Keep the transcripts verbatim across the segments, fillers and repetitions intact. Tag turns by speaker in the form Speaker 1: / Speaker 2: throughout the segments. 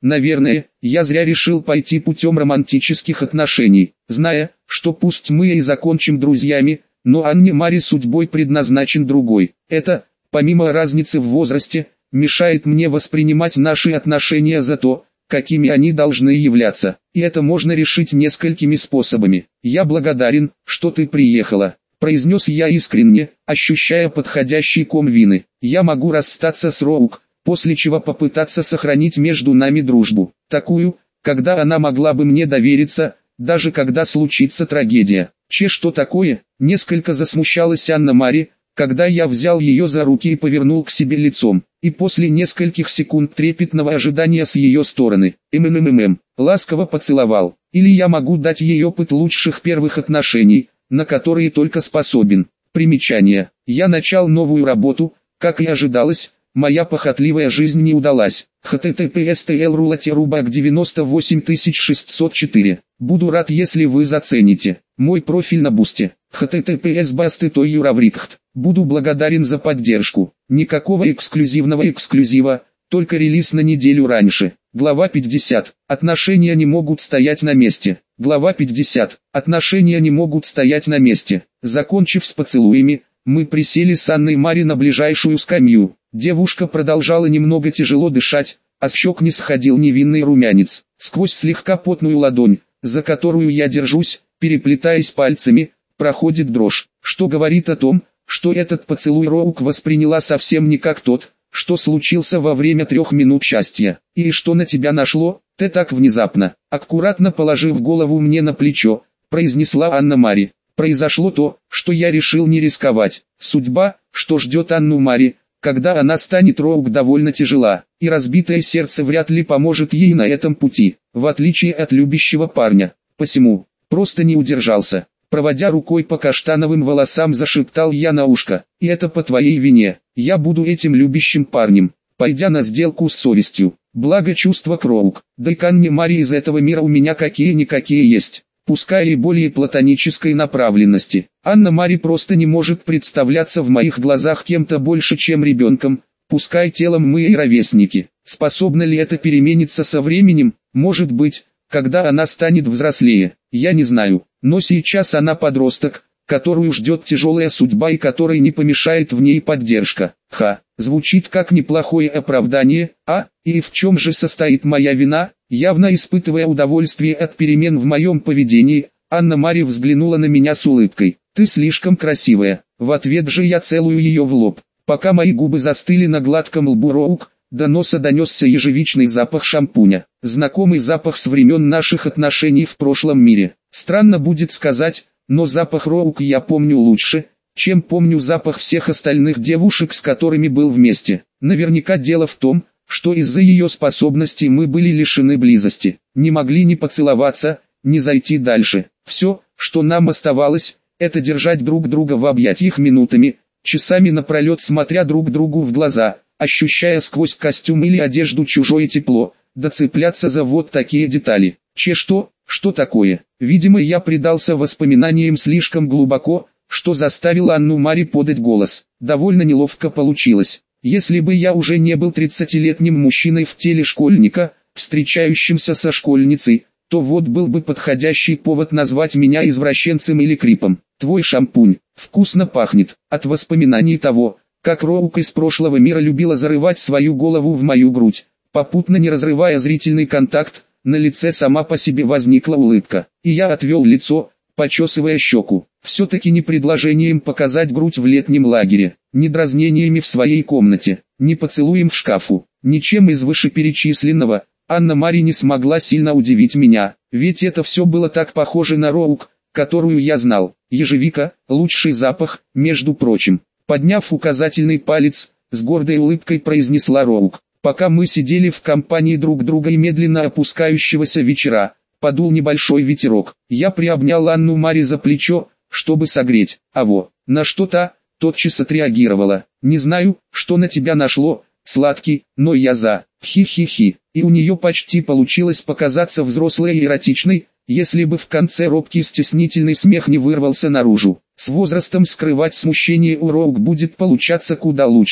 Speaker 1: Наверное, я зря решил пойти путем романтических отношений, зная, что пусть мы и закончим друзьями, но Анне Мари судьбой предназначен другой. Это, помимо разницы в возрасте, мешает мне воспринимать наши отношения за то, какими они должны являться. И это можно решить несколькими способами. «Я благодарен, что ты приехала», — произнес я искренне, ощущая подходящий ком вины. «Я могу расстаться с Роук, после чего попытаться сохранить между нами дружбу. Такую, когда она могла бы мне довериться, даже когда случится трагедия». «Че, что такое?» — несколько засмущалась Анна Мари, когда я взял ее за руки и повернул к себе лицом, и после нескольких секунд трепетного ожидания с ее стороны, ммммм, ласково поцеловал. «Или я могу дать ей опыт лучших первых отношений, на которые только способен». Примечание. Я начал новую работу, как и ожидалось, моя похотливая жизнь не удалась. https tl rulaterubak девяносто восемь тысяч шестьсот четыре. Буду рад, если вы зацените мой профиль на Бусте. https басты той юраврикхт. Буду благодарен за поддержку. Никакого эксклюзивного эксклюзива, только релиз на неделю раньше. Глава пятьдесят. Отношения не могут стоять на месте. Глава пятьдесят. Отношения не могут стоять на месте. Закончив с поцелуями, мы присели с Анной Мари на ближайшую скамью. Девушка продолжала немного тяжело дышать, а с щек не сходил невинный румянец. Сквозь слегка потную ладонь, за которую я держусь, переплетаясь пальцами, проходит дрожь, что говорит о том, что этот поцелуй Роук восприняла совсем не как тот, что случился во время трех минут счастья. «И что на тебя нашло, ты так внезапно?» Аккуратно положив голову мне на плечо, произнесла Анна Мари. «Произошло то, что я решил не рисковать. Судьба, что ждет Анну Мари, когда она станет Роук, довольно тяжела, и разбитое сердце вряд ли поможет ей на этом пути, в отличие от любящего парня. Посему, просто не удержался». Проводя рукой по каштановым волосам, зашептал я на ушко: «И это по твоей вине, я буду этим любящим парнем, пойдя на сделку с совестью. Благо чувства к Роук, да и к Анне Мари из этого мира у меня какие-никакие есть, пускай и более платонической направленности. Анна Мари просто не может представляться в моих глазах кем-то больше, чем ребенком, пускай телом мы и ровесники. Способна ли это перемениться со временем? Может быть, когда она станет взрослее, я не знаю, но сейчас она подросток, которую ждет тяжелая судьба и которой не помешает в ней поддержка». Ха, звучит как неплохое оправдание, а, и в чем же состоит моя вина? Явно испытывая удовольствие от перемен в моем поведении, Анна Мари взглянула на меня с улыбкой. «Ты слишком красивая». В ответ же я целую ее в лоб. Пока мои губы застыли на гладком лбу Роук, до носа донесся ежевичный запах шампуня, знакомый запах с времен наших отношений в прошлом мире. Странно будет сказать, но запах Роук я помню лучше, чем помню запах всех остальных девушек, с которыми был вместе. Наверняка дело в том, что из-за ее способностей мы были лишены близости, не могли ни поцеловаться, ни зайти дальше. Все, что нам оставалось, это держать друг друга в объятиях минутами, часами напролет, смотря друг другу в глаза, ощущая сквозь костюм или одежду чужое тепло, доцепляться за вот такие детали. Че, что, что такое? Видимо, я предался воспоминаниям слишком глубоко, что заставил Анну Мари подать голос. Довольно неловко получилось. Если бы я уже не был тридцатилетним мужчиной в теле школьника, встречающимся со школьницей, то вот был бы подходящий повод назвать меня извращенцем или крипом. «Твой шампунь вкусно пахнет». От воспоминаний того, как Роук из прошлого мира любила зарывать свою голову в мою грудь, попутно не разрывая зрительный контакт, на лице сама по себе возникла улыбка, и я отвел лицо, почесывая щеку. Все-таки не предложением показать грудь в летнем лагере, не дразнениями в своей комнате, не поцелуем в шкафу, ничем из вышеперечисленного, Анна Мари не смогла сильно удивить меня, ведь это все было так похоже на Роук, которую я знал. Ежевика, лучший запах, между прочим. Подняв указательный палец, с гордой улыбкой произнесла Роук. Пока мы сидели в компании друг друга и медленно опускающегося вечера, подул небольшой ветерок. Я приобнял Анну Мари за плечо, чтобы согреть. А во, на что та, тотчас отреагировала. «Не знаю, что на тебя нашло, сладкий, но я за». Хи-хи-хи. И у нее почти получилось показаться взрослой и эротичной, если бы в конце робкий стеснительный смех не вырвался наружу. С возрастом скрывать смущение у Роук будет получаться куда лучше.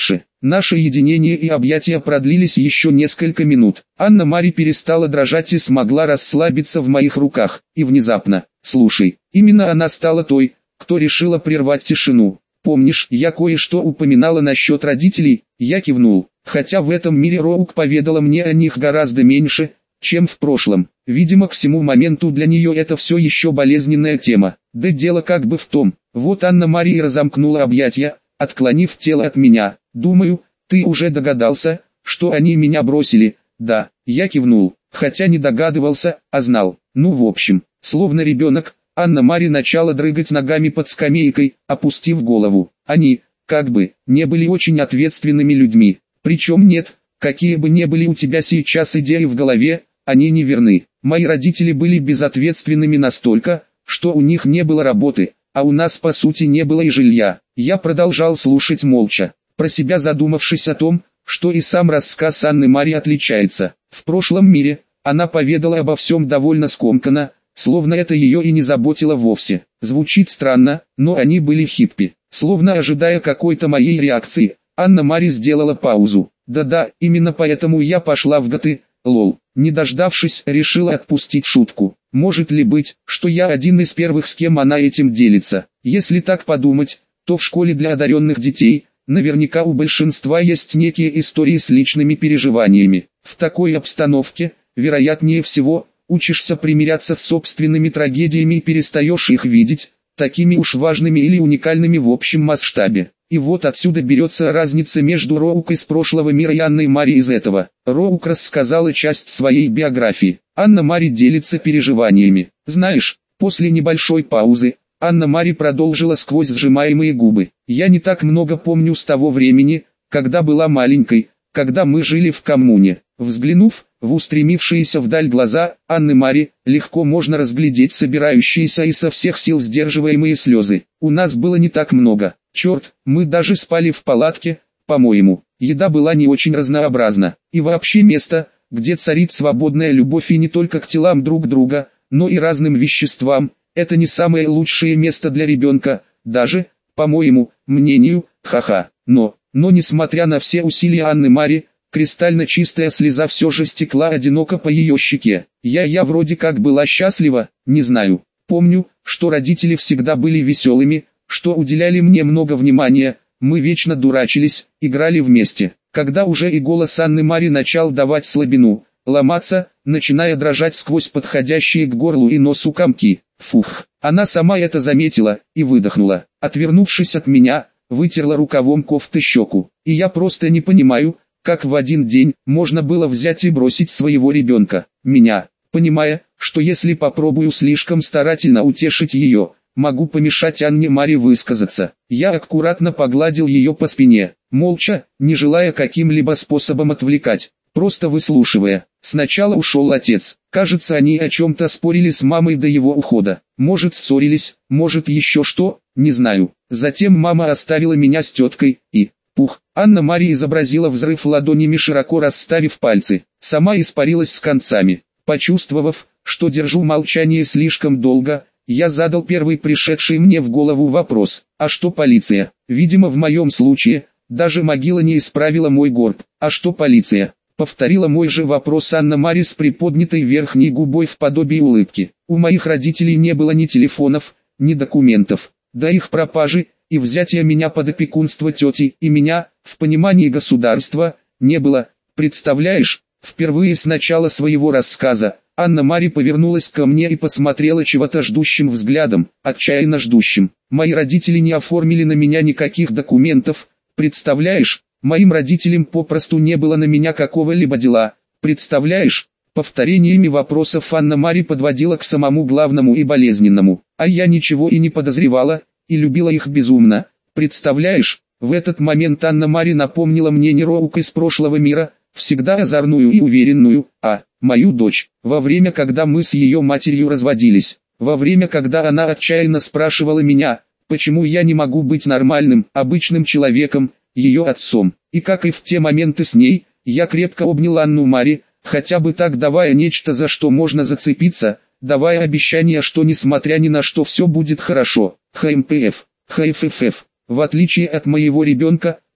Speaker 1: Наше единение и объятия продлились еще несколько минут. Анна-Мари перестала дрожать и смогла расслабиться в моих руках. И внезапно, слушай, именно она стала той, кто решила прервать тишину. Помнишь, я кое-что упоминала насчет родителей? Я кивнул. Хотя в этом мире Роук поведала мне о них гораздо меньше, чем в прошлом. Видимо, к всему моменту для нее это все еще болезненная тема. Да дело как бы в том. Вот Анна-Мари разомкнула объятия, отклонив тело от меня. Думаю, ты уже догадался, что они меня бросили. Да, я кивнул, хотя не догадывался, а знал. Ну в общем, словно ребенок, Анна-Мари начала дрыгать ногами под скамейкой, опустив голову. Они, как бы, не были очень ответственными людьми. Причем нет, какие бы ни были у тебя сейчас идеи в голове, они не верны. Мои родители были безответственными настолько, что у них не было работы, а у нас по сути не было и жилья. Я продолжал слушать молча, про себя задумавшись о том, что и сам рассказ Анны-Мари отличается. В прошлом мире, она поведала обо всем довольно скомканно, словно это ее и не заботило вовсе. Звучит странно, но они были хиппи. Словно ожидая какой-то моей реакции, Анна-Мари сделала паузу. Да-да, именно поэтому я пошла в ГТ, лол. Не дождавшись, решила отпустить шутку. Может ли быть, что я один из первых, с кем она этим делится? Если так подумать, то в школе для одаренных детей, наверняка у большинства есть некие истории с личными переживаниями. В такой обстановке, вероятнее всего, учишься примиряться с собственными трагедиями и перестаешь их видеть такими уж важными или уникальными в общем масштабе. И вот отсюда берется разница между Роук из прошлого мира и Анной-Мари из этого. Роук рассказала часть своей биографии. Анна-Мари делится переживаниями. Знаешь, после небольшой паузы, Анна-Мари продолжила сквозь сжимаемые губы. Я не так много помню с того времени, когда была маленькой, когда мы жили в коммуне. Взглянув в устремившиеся вдаль глаза Анны-Мари, легко можно разглядеть собирающиеся и со всех сил сдерживаемые слезы. У нас было не так много. Черт, мы даже спали в палатке, по-моему. Еда была не очень разнообразна. И вообще место, где царит свободная любовь и не только к телам друг друга, но и разным веществам, это не самое лучшее место для ребенка, даже, по моему мнению, ха-ха. Но, но несмотря на все усилия Анны-Мари, кристально чистая слеза все же стекла одиноко по ее щеке. Я я вроде как была счастлива, не знаю. Помню, что родители всегда были веселыми, что уделяли мне много внимания, мы вечно дурачились, играли вместе. Когда уже и голос Анны-Мари начал давать слабину, ломаться, начиная дрожать сквозь подходящие к горлу и носу комки. Фух, она сама это заметила и выдохнула. Отвернувшись от меня, вытерла рукавом кофты щеку. И я просто не понимаю, как в один день можно было взять и бросить своего ребенка, меня, понимая, что если попробую слишком старательно утешить ее, могу помешать Анне-Мари высказаться. Я аккуратно погладил ее по спине, молча, не желая каким-либо способом отвлекать, просто выслушивая. Сначала ушел отец. Кажется, они о чем-то спорили с мамой до его ухода. Может, ссорились, может еще что, не знаю. Затем мама оставила меня с теткой, и... Пух, Анна-Мари изобразила взрыв ладонями, широко расставив пальцы. Сама испарилась с концами. Почувствовав, что держу молчание слишком долго, я задал первый пришедший мне в голову вопрос. А что полиция? Видимо, в моем случае, даже могила не исправила мой горб. А что полиция? Повторила мой же вопрос Анна-Мари с приподнятой верхней губой в подобии улыбки. У моих родителей не было ни телефонов, ни документов. До их пропажи и взятия меня под опекунство тети и меня, в понимании государства, не было. Представляешь, впервые с начала своего рассказа, Анна-Мари повернулась ко мне и посмотрела чего-то ждущим взглядом, отчаянно ждущим. Мои родители не оформили на меня никаких документов, представляешь, моим родителям попросту не было на меня какого-либо дела, представляешь? Повторениями вопросов Анна-Мари подводила к самому главному и болезненному, а я ничего и не подозревала, и любила их безумно, представляешь? В этот момент Анна-Мари напомнила мне не Роук из прошлого мира, всегда озорную и уверенную, а мою дочь. Во время, когда мы с ее матерью разводились, во время, когда она отчаянно спрашивала меня, почему я не могу быть нормальным, обычным человеком, ее отцом. И как и в те моменты с ней, я крепко обнял Анну-Мари, хотя бы так давая нечто, за что можно зацепиться, давая обещание, что несмотря ни на что все будет хорошо. ХМПФ, ХФФ. В отличие от моего ребенка,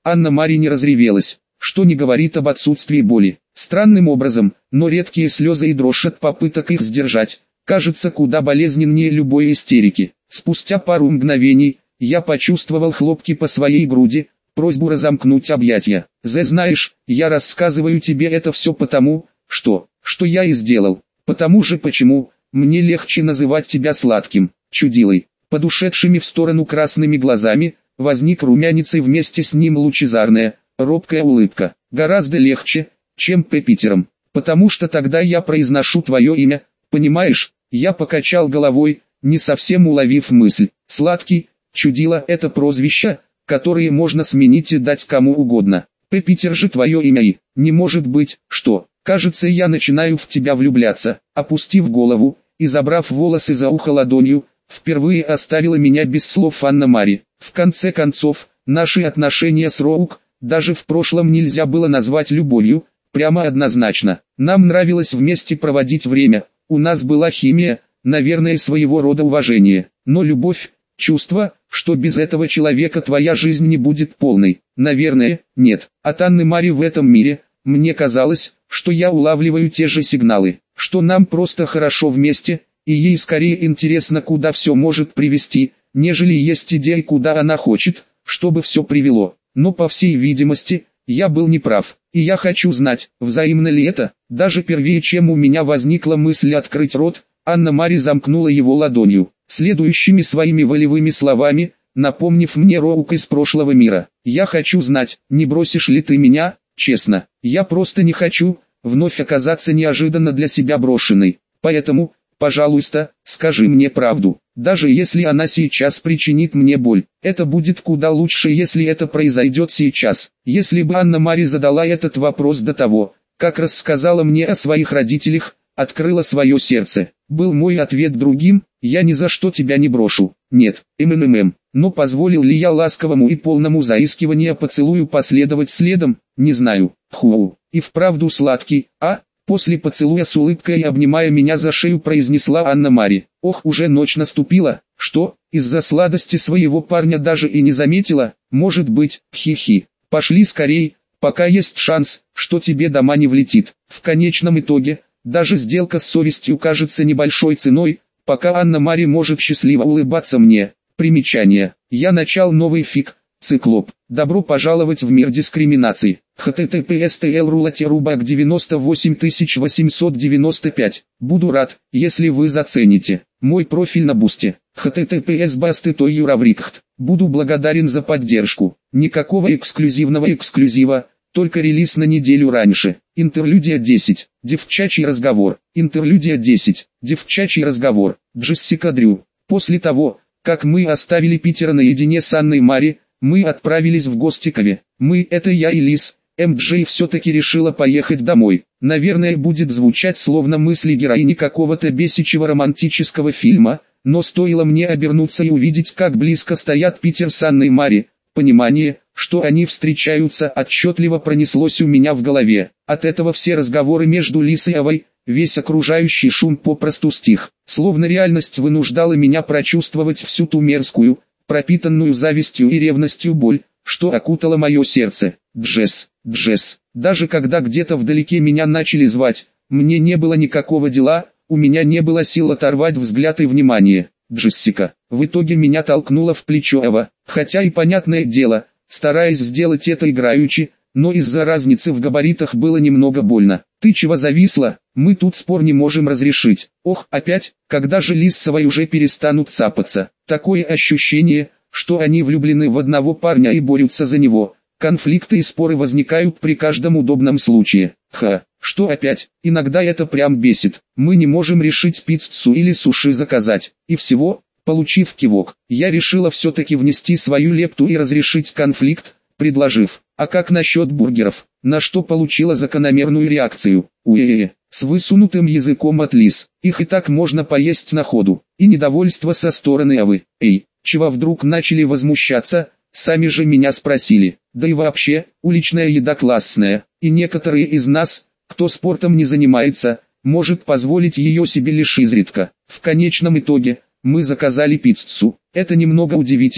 Speaker 1: Анна-Мария не разревелась, что не говорит об отсутствии боли. Странным образом, но редкие слезы и дрожь от попыток их сдержать, кажется куда болезненнее любой истерики. Спустя пару мгновений, я почувствовал хлопки по своей груди, просьбу разомкнуть объятия. «Зе, знаешь, я рассказываю тебе это все потому, что, что я и сделал. Потому же почему, мне легче называть тебя сладким, чудилой». Под ушедшими в сторону красными глазами, возник румянец и вместе с ним лучезарная, робкая улыбка. «Гораздо легче, чем Пепитером, потому что тогда я произношу твое имя, понимаешь?» Я покачал головой, не совсем уловив мысль. «Сладкий, чудило — это прозвища, которые можно сменить и дать кому угодно. Пепитер же твое имя и, не может быть, что, кажется, я начинаю в тебя влюбляться». Опустив голову и забрав волосы за ухо ладонью, впервые оставила меня без слов Анна-Мария. В конце концов, наши отношения с Роук, даже в прошлом нельзя было назвать любовью, прямо однозначно. Нам нравилось вместе проводить время, у нас была химия, наверное, своего рода уважение. Но любовь, чувство, что без этого человека твоя жизнь не будет полной, наверное, нет. От Анны-Марии в этом мире, мне казалось, что я улавливаю те же сигналы, что нам просто хорошо вместе, и ей скорее интересно, куда все может привести, нежели есть идея, куда она хочет, чтобы все привело. Но по всей видимости, я был неправ, и я хочу знать, взаимно ли это. Даже первее, чем у меня возникла мысль открыть рот, Анна-Мария замкнула его ладонью, следующими своими волевыми словами, напомнив мне Роук из прошлого мира. «Я хочу знать, не бросишь ли ты меня, честно. Я просто не хочу вновь оказаться неожиданно для себя брошенной. Поэтому, пожалуйста, скажи мне правду, даже если она сейчас причинит мне боль. Это будет куда лучше, если это произойдет сейчас». Если бы Анна-Мария задала этот вопрос до того, как рассказала мне о своих родителях, открыла свое сердце, был мой ответ другим: «Я ни за что тебя не брошу». Нет, ммм. Но позволил ли я ласковому и полному заискивания поцелую последовать следом, не знаю. Ху, и вправду сладкий, а? После поцелуя с улыбкой и обнимая меня за шею произнесла Анна-Мария. Ох, уже ночь наступила. Что, из-за сладости своего парня даже и не заметила? Может быть, хи-хи. Пошли скорей, пока есть шанс, что тебе дома не влетит. В конечном итоге, даже сделка с совестью кажется небольшой ценой, пока Анна-Мария может счастливо улыбаться мне. Примечание. Я начал новый фиг. Циклоп. Добро пожаловать в мир дискриминации. https tlrulaterubak девяносто восемь тысяч восемьсот девяносто пять. Буду рад, если вы зацените мой профиль на Бусте. https basты.юраврикхт. Буду благодарен за поддержку. Никакого эксклюзивного эксклюзива, только релиз на неделю раньше. Интерлюдия десять. Девчачий разговор. Интерлюдия десять. Девчачий разговор. Джессика Дрю. После того, как мы оставили Питера наедине с Анной-Марией, мы отправились в Гостикове. Мы, это я и Лиз. эм джей все-таки решила поехать домой. Наверное, будет звучать словно мысли героини какого-то бесячего романтического фильма, но стоило мне обернуться и увидеть, как близко стоят Питер с Анной-Марией, понимание, что они встречаются, отчетливо пронеслось у меня в голове. От этого все разговоры между Лиз и Авой, весь окружающий шум попросту стих, словно реальность вынуждала меня прочувствовать всю ту мерзкую, пропитанную завистью и ревностью боль, что окутала мое сердце. Джесс, Джесс, даже когда где-то вдалеке меня начали звать, мне не было никакого дела, у меня не было сил оторвать взгляд и внимание. Джессика, в итоге меня толкнула в плечо Ава, хотя и понятное дело, стараясь сделать это играючи, но из-за разницы в габаритах было немного больно. «Ты чего зависла? Мы тут спор не можем разрешить». Ох, опять, когда же Лиз с Авой уже перестанут цапаться? Такое ощущение, что они влюблены в одного парня и борются за него. Конфликты и споры возникают при каждом удобном случае. Ха, что опять? Иногда это прям бесит. Мы не можем решить пиццу или суши заказать. И всего, получив кивок, я решила все-таки внести свою лепту и разрешить конфликт, предложив: «А как насчет бургеров?» На что получила закономерную реакцию: «Уе-е-е», с высунутым языком от Лиз. Их и так можно поесть на ходу. И недовольство со стороны Авы. Эй, чего вдруг начали возмущаться? Сами же меня спросили. Да и вообще, уличная еда классная, и некоторые из нас, кто спортом не занимается, может позволить ее себе лишь изредка. В конечном итоге, мы заказали пиццу. Это немного удивительно,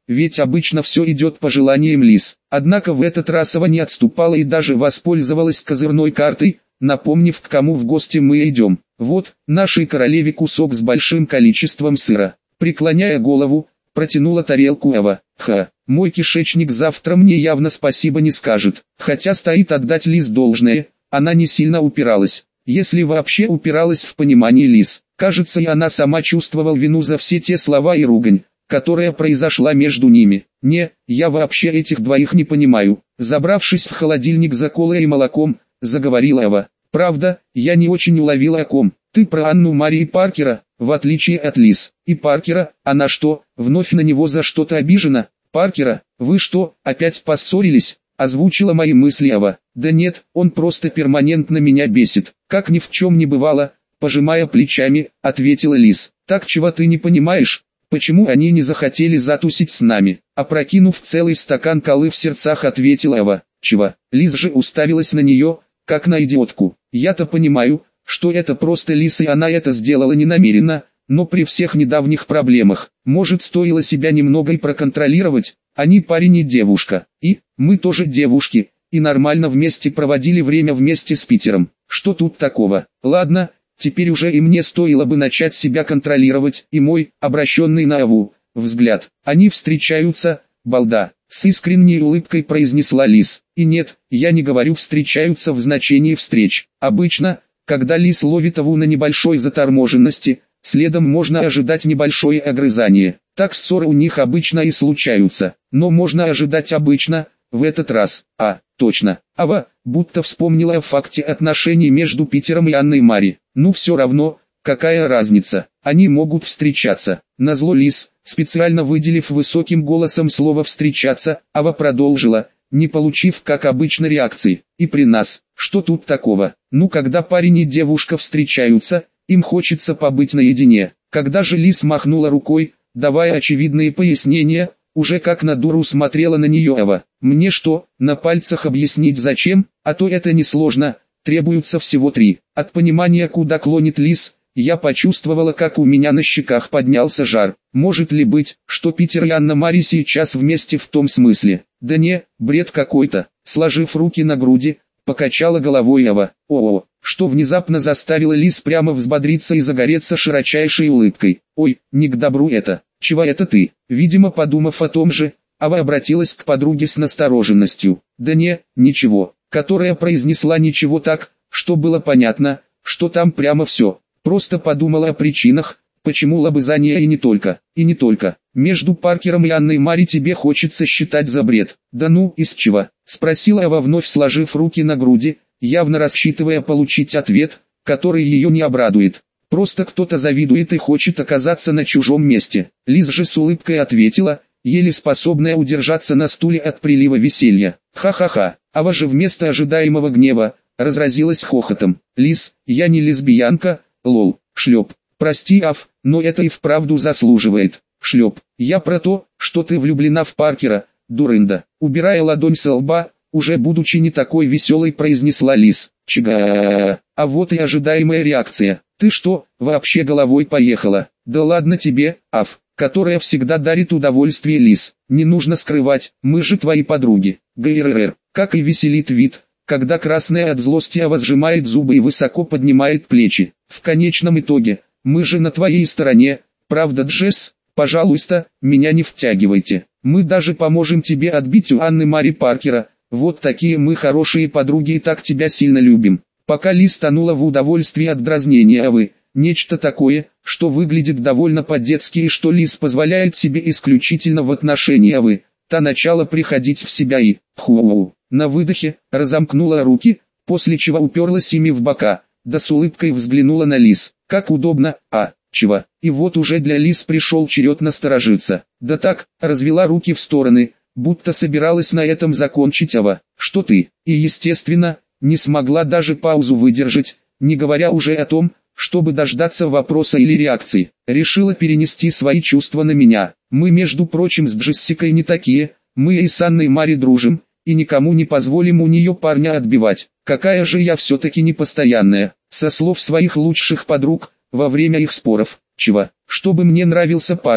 Speaker 1: ведь обычно все идет по желаниям Лиз. Однако в этот раз Ава не отступала и даже воспользовалась козырной картой, напомнив, к кому в гости мы идем. Вот, нашей королеве кусок с большим количеством сыра. Преклоняя голову, протянула тарелку Ава. Ха, мой кишечник завтра мне явно спасибо не скажет. Хотя стоит отдать Лиз должное, она не сильно упиралась. Если вообще упиралась в понимании Лиз. Кажется, и она сама чувствовала вину за все те слова и ругань, которая произошла между ними. Не, я вообще этих двоих не понимаю. Забравшись в холодильник за колой и молоком, заговорила Ава. Правда, я не очень уловила о ком. Ты про Анну Марии Паркера, в отличие от Лиз. И Паркера, она что, вновь на него за что-то обижена? Паркера, вы что, опять поссорились? Озвучила мои мысли Ава. Да нет, он просто перманентно меня бесит. Как ни в чем не бывало, пожимая плечами, ответила Лиз. Так чего ты не понимаешь? Почему они не захотели затусить с нами? Опрокинув целый стакан колы в сердцах, ответила Ава. Чего? Лиз же уставилась на нее, как на идиотку. Я-то понимаю, что это просто Лиз и она это сделала не намеренно, но при всех недавних проблемах, может, стоило себя немного и проконтролировать. Они парень и девушка, и мы тоже девушки, и нормально вместе проводили время вместе с Питером. Что тут такого? Ладно, теперь уже и мне стоило бы начать себя контролировать, и мой, обращенный на Аву, взгляд. Они встречаются, балда, с искренней улыбкой произнесла Лиз. И нет, я не говорю встречаются в значении встреч. Обычно, когда Лиз ловит Аву на небольшой заторможенности, следом можно ожидать небольшое огрызание. Так ссоры у них обычно и случаются. Но можно ожидать обычно, в этот раз. А, точно. Ава, будто вспомнила о факте отношений между Питером и Анной Мари. Ну все равно, какая разница, они могут встречаться. Назло Лиз, специально выделив высоким голосом слово «встречаться», Ава продолжила, не получив, как обычно, реакции. И при нас, что тут такого? Ну когда парень и девушка встречаются, им хочется побыть наедине. Когда же Лиз махнула рукой, давая очевидные пояснения, уже как на дуру смотрела на нее Ава. Мне что, на пальцах объяснить зачем? А то это несложно, требуется всего три. От понимания, куда клонит Лиз, я почувствовала, как у меня на щеках поднялся жар. Может ли быть, что Питер и Анна Мари сейчас вместе в том смысле? Да не, бред какой-то. Сложив руки на груди, покачала головой Ава. О-о, что внезапно заставило Лиз прямо взбодриться и загореться широчайшей улыбкой. Ой, не к добру это. Чего это ты? Видимо, подумав о том же, Ава обратилась к подруге с настороженностью. Да не, ничего. Которая произнесла ничего так, что было понятно, что там прямо все. Просто подумала о причинах, почему лобызание и не только, и не только. Между Паркером и Анной Мари тебе хочется считать за бред. Да ну, из чего? Спросила Ава, вновь сложив руки на груди, явно рассчитывая получить ответ, который ее не обрадует. Просто кто-то завидует и хочет оказаться на чужом месте. Лиз же с улыбкой ответила, еле способная удержаться на стуле от прилива веселья. Ха-ха-ха. Ава же вместо ожидаемого гнева, разразилась хохотом. Лиз, я не лесбиянка, лол, шлеп. Прости, Ав, но это и вправду заслуживает. Шлеп. Я про то, что ты влюблена в Паркера, дурында. Убирая ладонь со лба, уже будучи не такой веселой, произнесла Лиз. Чга. А вот и ожидаемая реакция. Ты что, вообще головой поехала? Да ладно тебе, Ав, которая всегда дарит удовольствие Лиз. Не нужно скрывать, мы же твои подруги. ГРР, как и веселит вид, когда красная от злости Ава сжимает зубы и высоко поднимает плечи. В конечном итоге, мы же на твоей стороне, правда, Джесс? Пожалуйста, меня не втягивайте. Мы даже поможем тебе отбить у Анны Мари Паркера. Вот такие мы хорошие подруги и так тебя сильно любим. Пока Лиз тонула в удовольствии от дразнения Авы, нечто такое, что выглядит довольно по-детски и что Лиз позволяет себе исключительно в отношении Авы, та начала приходить в себя и, ху, на выдохе, разомкнула руки, после чего уперлась ими в бока, да с улыбкой взглянула на Лиз. Как удобно, а, чего? И вот уже для Лиз пришел черед насторожиться. Да так, развела руки в стороны, будто собиралась на этом закончить Ава. Что ты? И естественно, не смогла даже паузу выдержать, не говоря уже о том, чтобы дождаться вопроса или реакции. Решила перенести свои чувства на меня. Мы, между прочим, с Джессикой не такие, мы и с Анной Мари дружим, и никому не позволим у нее парня отбивать. Какая же я все-таки непостоянная. Со слов своих лучших подруг, во время их споров, чего, чтобы мне нравился Паркер,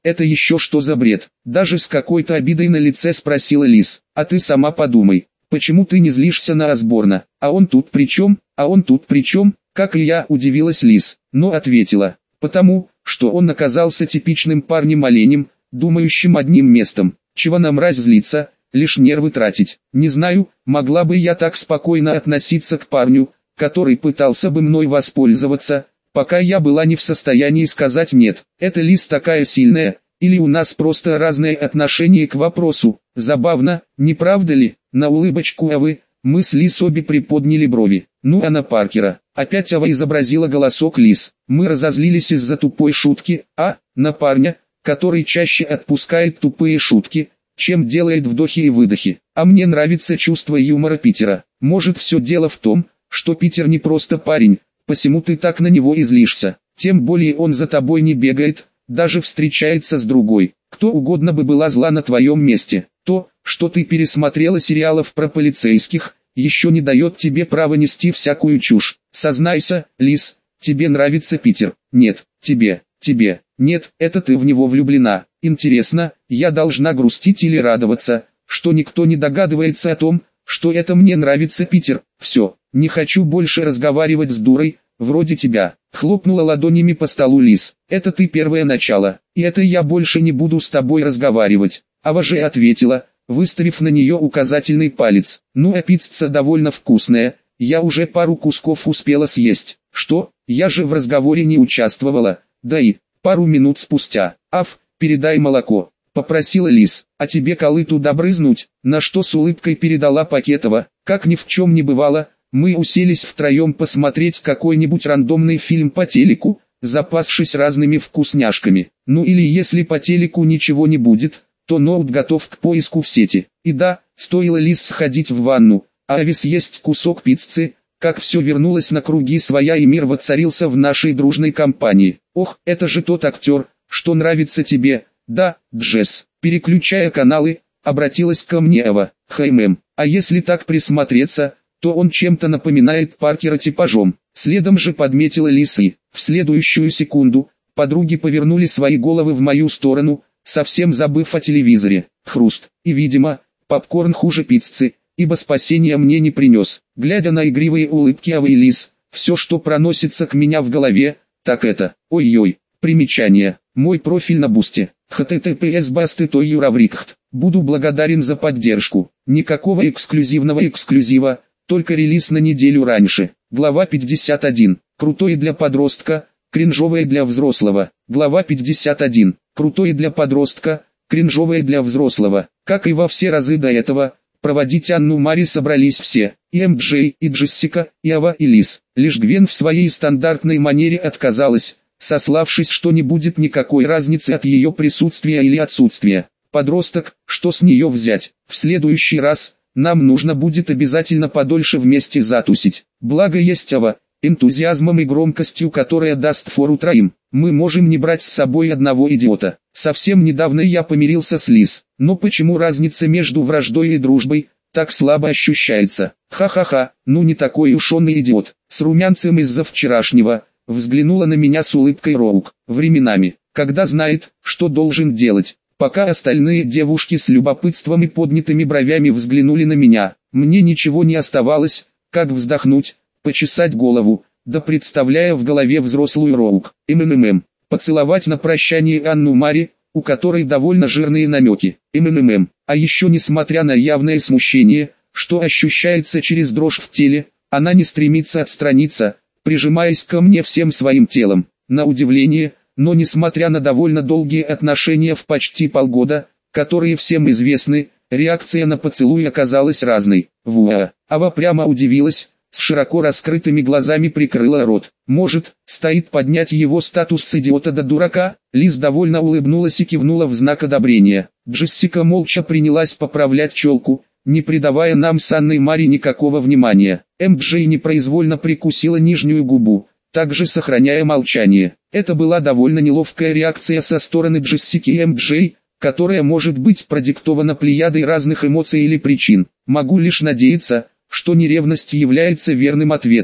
Speaker 1: это еще что за бред? Даже с какой-то обидой на лице спросила Лиз. А ты сама подумай, почему ты не злишься на Осборна? А он тут при чем? А он тут при чем? Как и я, удивилась Лиз, но ответила. Потому, что он оказался типичным парнем-оленем, думающим одним местом. Чего нам мразь злиться, лишь нервы тратить. Не знаю, могла бы я так спокойно относиться к парню, который пытался бы мной воспользоваться, пока я была не в состоянии сказать «нет». Это Лиз такая сильная, или у нас просто разные отношения к вопросу? Забавно, не правда ли? На улыбочку Авы, мы с Лиз обе приподняли брови. Ну а на Паркера. Опять Ава изобразила голосок Лиз. Мы разозлились из-за тупой шутки, а, на парня, который чаще отпускает тупые шутки, чем делает вдохи и выдохи. А мне нравится чувство юмора Питера. Может, все дело в том, что Питер не просто парень, посему ты так на него и злишься. Тем более он за тобой не бегает, даже встречается с другой. Кто угодно бы была зла на твоем месте. То, что ты пересмотрела сериалов про полицейских, еще не дает тебе права нести всякую чушь. Сознайся, Лиз, тебе нравится Питер? Нет, тебе, тебе, нет, это ты в него влюблена. Интересно, я должна грустить или радоваться, что никто не догадывается о том, что это мне нравится Питер. Все, не хочу больше разговаривать с дурой, вроде тебя. Хлопнула ладонями по столу Лиз. Это ты первое начало, и это я больше не буду с тобой разговаривать. Ава же ответила, выставив на нее указательный палец. Ну а пицца довольно вкусная, я уже пару кусков успела съесть. Что, я же в разговоре не участвовала, да и, пару минут спустя. Ав, передай молоко, попросила Лиз. А тебе колы туда брызнуть? На что с улыбкой передала Пакетова. Как ни в чем не бывало, мы уселись втроем посмотреть какой-нибудь рандомный фильм по телеку, запасшись разными вкусняшками. Ну или если по телеку ничего не будет, то ноут готов к поиску в сети. И да, стоило Лиз сходить в ванну, а Ави съесть кусок пиццы, как все вернулось на круги своя и мир воцарился в нашей дружной компании. Ох, это же тот актер, что нравится тебе, да, Джесс. Переключая каналы, обратилась ко мне Ава. Хей мэм, а если так присмотреться, то он чем-то напоминает Паркера типажом. Следом же подметила Лиз и, в следующую секунду, подруги повернули свои головы в мою сторону, совсем забыв о телевизоре. Хруст. И видимо, попкорн хуже пиццы, ибо спасения мне не принес. Глядя на игривые улыбки Авы и Лиз, все, что проносится к меня в голове, так это, ой-ой, примечание, мой профиль на Бусте, https басты той юраврикхт. Буду благодарен за поддержку. Никакого эксклюзивного эксклюзива, только релиз на неделю раньше. Глава пятьдесят один. Крутое для подростка, кринжовое для взрослого. Глава пятьдесят один. Крутое для подростка, кринжовое для взрослого. Как и во все разы до этого, проводить Анну Мари собрались все. И эм джей, и Джессика, и Ава, и Лиз. Лишь Гвен в своей стандартной манере отказалась, сославшись, что не будет никакой разницы от ее присутствия или отсутствия. Подросток, что с нее взять? В следующий раз, нам нужно будет обязательно подольше вместе затусить. Благо есть Ава, энтузиазмом и громкостью, которая даст фору троим. Мы можем не брать с собой одного идиота. Совсем недавно я помирился с Лиз, но почему разница между враждой и дружбой так слабо ощущается? Ха-ха-ха, ну не такой уж он и идиот. С румянцем из-за вчерашнего, взглянула на меня с улыбкой Роук. Временами, когда знает, что должен делать. Пока остальные девушки с любопытством и поднятыми бровями взглянули на меня, мне ничего не оставалось, как вздохнуть, почесать голову, да представляя в голове взрослую Роук. МММ. Поцеловать на прощание Анну Мари, у которой довольно жирные намеки. МММ. А еще несмотря на явное смущение, что ощущается через дрожь в теле, она не стремится отстраниться, прижимаясь ко мне всем своим телом. На удивление, но несмотря на довольно долгие отношения в почти полгода, которые всем известны, реакция на поцелуй оказалась разной. Вуа! Ава прямо удивилась, с широко раскрытыми глазами прикрыла рот. Может, стоит поднять его статус с идиота до дурака? Лиз довольно улыбнулась и кивнула в знак одобрения. Джессика молча принялась поправлять челку, не придавая нам с Анной Мари никакого внимания. эм джей непроизвольно прикусила нижнюю губу, также сохраняя молчание. Это была довольно неловкая реакция со стороны Джессики и эм джей, которая может быть продиктована плеядой разных эмоций или причин. Могу лишь надеяться, что неревность является верным ответом.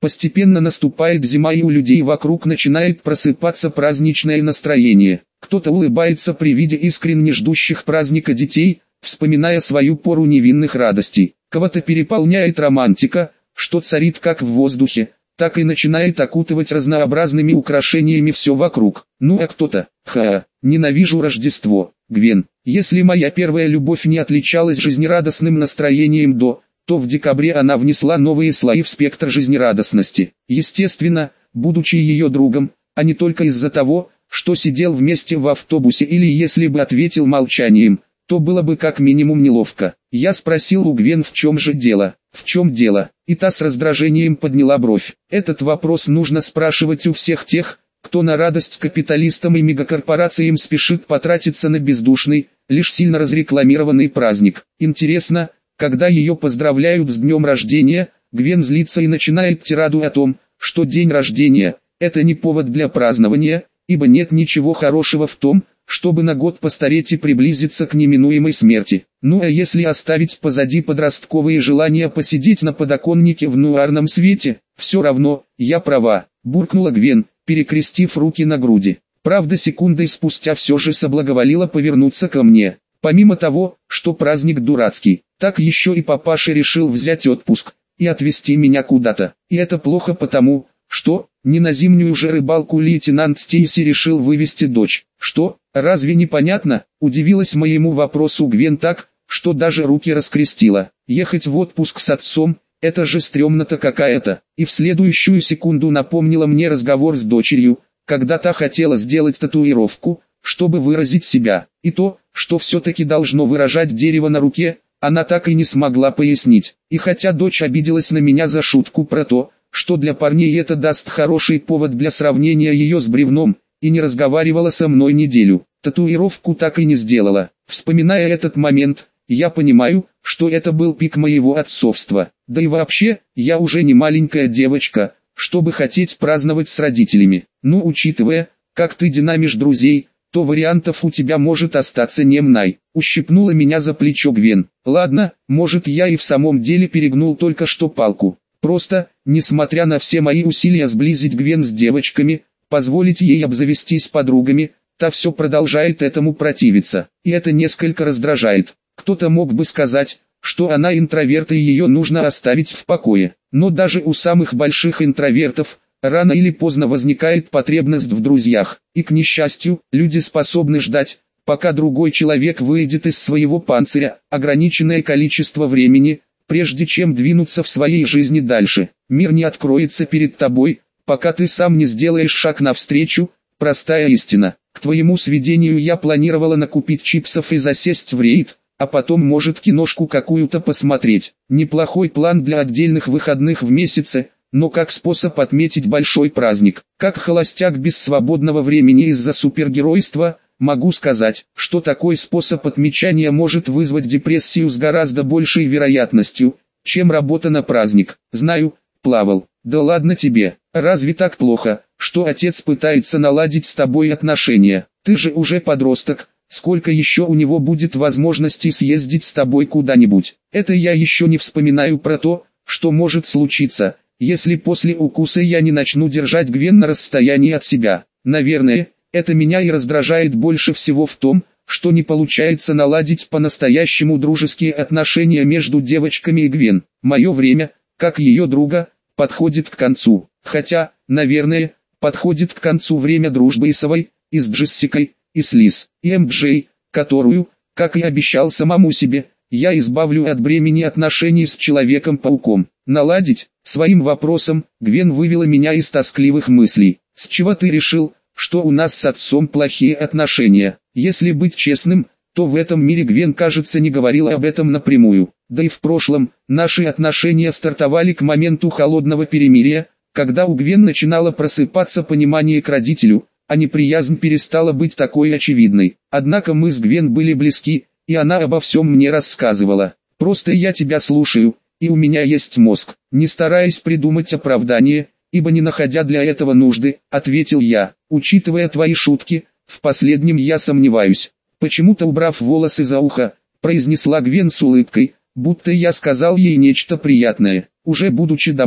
Speaker 1: Постепенно наступает зима, и у людей вокруг начинает просыпаться праздничное настроение. Кто-то улыбается при виде искренне ждущих праздника детей, вспоминая свою пору невинных радостей. Кого-то переполняет романтика, что царит как в воздухе, так и начинает окутывать разнообразными украшениями все вокруг. Ну а кто-то, ха, ненавижу Рождество. Гвен, если моя первая любовь не отличалась жизнерадостным настроением до, то в декабре она внесла новые слои в спектр жизнерадостности. Естественно, будучи ее другом, а не только из-за того, что сидел вместе в автобусе, или если бы ответил молчанием, то было бы как минимум неловко. Я спросил у Гвен, в чем же дело, в чем дело, и та с раздражением подняла бровь. Этот вопрос нужно спрашивать у всех тех, кто на радость капиталистам и мегакорпорациям спешит потратиться на бездушный, лишь сильно разрекламированный праздник. Интересно, когда ее поздравляют с днем рождения, Гвен злится и начинает тираду о том, что день рождения – это не повод для празднования, ибо нет ничего хорошего в том, чтобы на год постареть и приблизиться к неминуемой смерти. Ну а если оставить позади подростковые желания посидеть на подоконнике в нуарном свете, все равно, я права, буркнула Гвен, перекрестив руки на груди. Правда, секундой спустя все же соблаговолила повернуться ко мне. Помимо того, что праздник дурацкий, так еще и папаша решил взять отпуск и отвезти меня куда-то. И это плохо потому, что, не на зимнюю же рыбалку лейтенант Стейси решил вывести дочь. Что, разве не понятно? Удивилась моему вопросу Гвен так, что даже руки раскрестила. Ехать в отпуск с отцом, это же стрёмно-то какая-то. И в следующую секунду напомнила мне разговор с дочерью, когда та хотела сделать татуировку, чтобы выразить себя. И то, что все-таки должно выражать дерево на руке, она так и не смогла пояснить. И хотя дочь обиделась на меня за шутку про то, что для парней это даст хороший повод для сравнения ее с бревном, и не разговаривала со мной неделю, татуировку так и не сделала. Вспоминая этот момент, я понимаю, что это был пик моего отцовства. Да и вообще, я уже не маленькая девочка, чтобы хотеть праздновать с родителями. Ну, учитывая, как ты динамишь друзей, то вариантов у тебя может остаться немной. Ущипнула меня за плечо Гвен. Ладно, может, я и в самом деле перегнул только что палку. Просто, несмотря на все мои усилия сблизить Гвен с девочками, позволить ей обзавестись подругами, та все продолжает этому противиться. И это несколько раздражает. Кто-то мог бы сказать, что она интроверт и ее нужно оставить в покое. Но даже у самых больших интровертов, рано или поздно возникает потребность в друзьях. И к несчастью, люди способны ждать, пока другой человек выйдет из своего панциря, ограниченное количество времени, прежде чем двинуться в своей жизни дальше. Мир не откроется перед тобой, пока ты сам не сделаешь шаг навстречу, простая истина. К твоему сведению, я планировала накупить чипсов и засесть в рейд, а потом может киношку какую-то посмотреть. Неплохой план для отдельных выходных в месяце, но как способ отметить большой праздник. Как холостяк без свободного времени из-за супергеройства, могу сказать, что такой способ отмечания может вызвать депрессию с гораздо большей вероятностью, чем работа на праздник. Знаю, плавал. Да ладно тебе, разве так плохо, что отец пытается наладить с тобой отношения? Ты же уже подросток, сколько еще у него будет возможностей съездить с тобой куда-нибудь? Это я еще не вспоминаю про то, что может случиться, если после укуса я не начну держать Гвен на расстоянии от себя. Наверное, это меня и раздражает больше всего в том, что не получается наладить по-настоящему дружеские отношения между девочками и Гвен. Мое время, как ее друга, подходит к концу. Хотя, наверное, подходит к концу время дружбы Исовой, и с Джессикой, и с Лиз, и эм джей, которую, как и обещал самому себе, я избавлю от бремени отношений с Человеком-пауком. Наладить? Своим вопросом, Гвен вывела меня из тоскливых мыслей. С чего ты решил, что у нас с отцом плохие отношения? Если быть честным, то в этом мире Гвен, кажется, не говорила об этом напрямую. Да и в прошлом, наши отношения стартовали к моменту холодного перемирия, когда у Гвен начинало просыпаться понимание к родителю, а неприязнь перестала быть такой очевидной. Однако мы с Гвен были близки, и она обо всем мне рассказывала. Просто я тебя слушаю, и у меня есть мозг, не стараясь придумать оправдание, ибо не находя для этого нужды, ответил я. Учитывая твои шутки, в последнем я сомневаюсь. Почему-то убрав волосы за ухо, произнесла Гвен с улыбкой, будто я сказал ей нечто приятное. Уже будучи дома,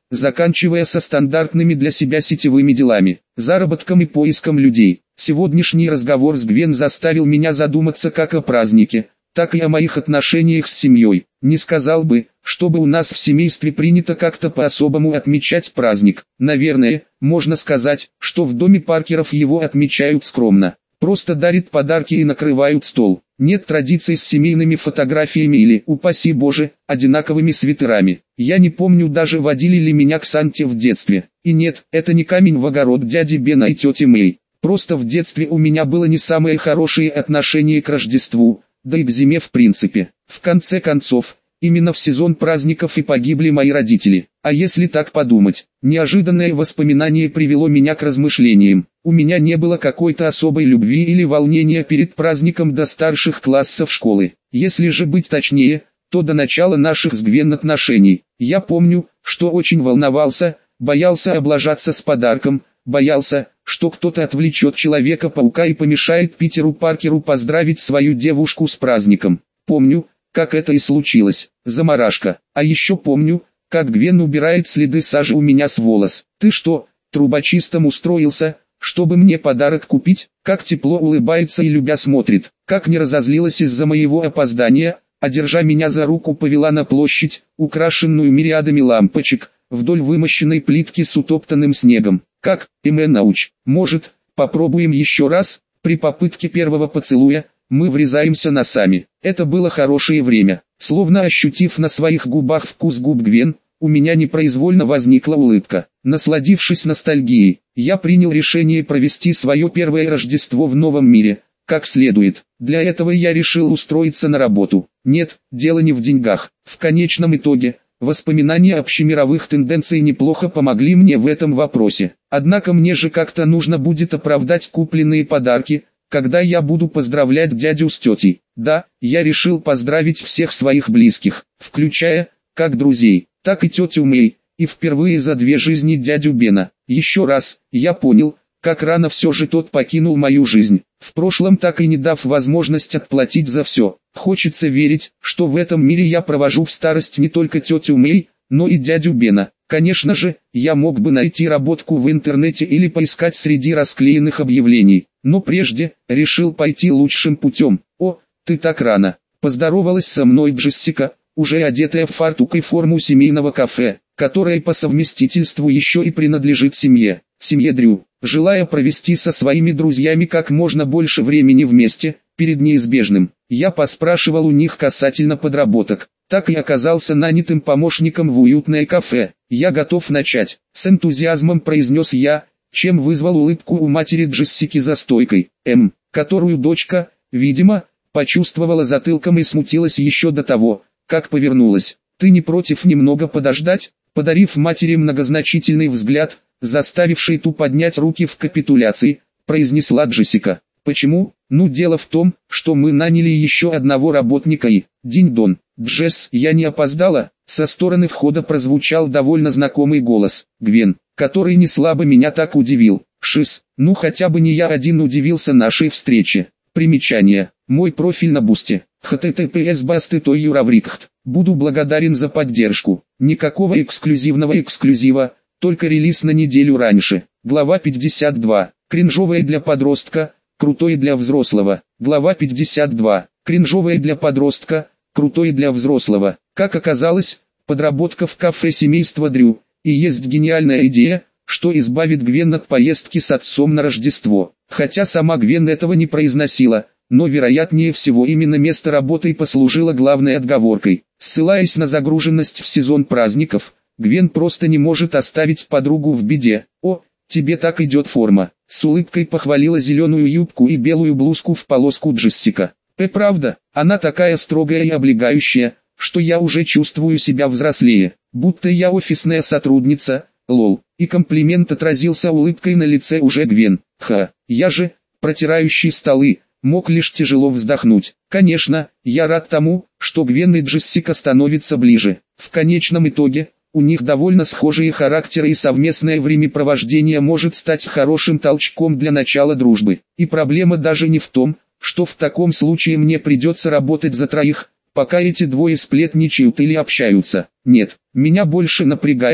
Speaker 1: заканчивая со стандартными для себя сетевыми делами, заработком и поиском людей. Сегодняшний разговор с Гвен заставил меня задуматься как о празднике, так и о моих отношениях с семьей. Не сказал бы, чтобы у нас в семействе принято как-то по-особому отмечать праздник. Наверное, можно сказать, что в доме Паркеров его отмечают скромно. Просто дарят подарки и накрывают стол. Нет традиций с семейными фотографиями или, упаси Боже, одинаковыми свитерами. Я не помню, даже водили ли меня к Санте в детстве. И нет, это не камень в огород дяди Бена и тети Мэй. Просто в детстве у меня было не самые хорошие отношения к Рождеству, да и к зиме в принципе. В конце концов, именно в сезон праздников и погибли мои родители. А если так подумать, неожиданное воспоминание привело меня к размышлениям. У меня не было какой-то особой любви или волнения перед праздником до старших классов школы. Если же быть точнее, то до начала наших с Гвен отношений. Я помню, что очень волновался, боялся облажаться с подарком, боялся, что кто-то отвлечет Человека-паука и помешает Питеру Паркеру поздравить свою девушку с праздником. Помню, как это и случилось, заморашка. А еще помню, как Гвен убирает следы сажи у меня с волос. «Ты что, трубочистом устроился, чтобы мне подарок купить?» Как тепло улыбается и любя смотрит. Как не разозлилась из-за моего опоздания, а держа меня за руку повела на площадь, украшенную мириадами лампочек, вдоль вымощенной плитки с утоптанным снегом. Как, Эмэ науч, может, попробуем еще раз? При попытке первого поцелуя, мы врезаемся носами. Это было хорошее время. Словно ощутив на своих губах вкус губ Гвен, у меня непроизвольно возникла улыбка. Насладившись ностальгией, я принял решение провести свое первое Рождество в новом мире, как следует. Для этого я решил устроиться на работу. Нет, дело не в деньгах. В конечном итоге, воспоминания общемировых тенденций неплохо помогли мне в этом вопросе. Однако мне же как-то нужно будет оправдать купленные подарки, когда я буду поздравлять дядю с тетей. Да, я решил поздравить всех своих близких, включая, как друзей, так и тетю Мэй, и впервые за две жизни дядю Бена. Еще раз, я понял, как рано все же тот покинул мою жизнь, в прошлом так и не дав возможность отплатить за все. Хочется верить, что в этом мире я провожу в старость не только тетю Мэй, но и дядю Бена. Конечно же, я мог бы найти работку в интернете или поискать среди расклеенных объявлений, но прежде решил пойти лучшим путем. «О, ты так рано!» Поздоровалась со мной Джессика, уже одетая в фартук и форму семейного кафе, которое по совместительству еще и принадлежит семье, семье Дрю. Желая провести со своими друзьями как можно больше времени вместе, перед неизбежным, я поспрашивал у них касательно подработок. Так и оказался нанятым помощником в уютное кафе. «Я готов начать», — с энтузиазмом произнес я, чем вызвал улыбку у матери Джессики за стойкой, М, которую дочка, видимо, почувствовала затылком и смутилась еще до того, как повернулась. «Ты не против немного подождать?» Подарив матери многозначительный взгляд, заставивший ту поднять руки в капитуляции, произнесла Джессика. «Почему? Ну, дело в том, что мы наняли еще одного работника и... Динь-дон, Джесс, я не опоздала?» Со стороны входа прозвучал довольно знакомый голос, Гвен, который не слабо меня так удивил. Шиз, ну хотя бы не я один удивился нашей встрече. Примечание. Мой профиль на Бусти. https басты той юраврикхт. Буду благодарен за поддержку. Никакого эксклюзивного эксклюзива, только релиз на неделю раньше. Глава пятьдесят два. Кринжовая для подростка, крутое для взрослого. Глава пятьдесят два. Кринжовая для подростка, крутое для взрослого. Как оказалось, подработка в кафе семейства Дрю, и есть гениальная идея, что избавит Гвен от поездки с отцом на Рождество. Хотя сама Гвен этого не произносила, но вероятнее всего именно место работы и послужило главной отговоркой. Ссылаясь на загруженность в сезон праздников, Гвен просто не может оставить подругу в беде. «О, тебе так идет форма», — с улыбкой похвалила зеленую юбку и белую блузку в полоску Джессика. «Э, правда, она такая строгая и облегающая, что я уже чувствую себя взрослее, будто я офисная сотрудница, лол». И комплимент отразился улыбкой на лице уже Гвен. Ха, я же, протирающий столы, мог лишь тяжело вздохнуть. Конечно, я рад тому, что Гвен и Джессика становятся ближе. В конечном итоге, у них довольно схожие характеры и совместное времяпровождение может стать хорошим толчком для начала дружбы. И проблема даже не в том, что в таком случае мне придется работать за троих, пока эти двое сплетничают или общаются. Нет, меня больше напрягает,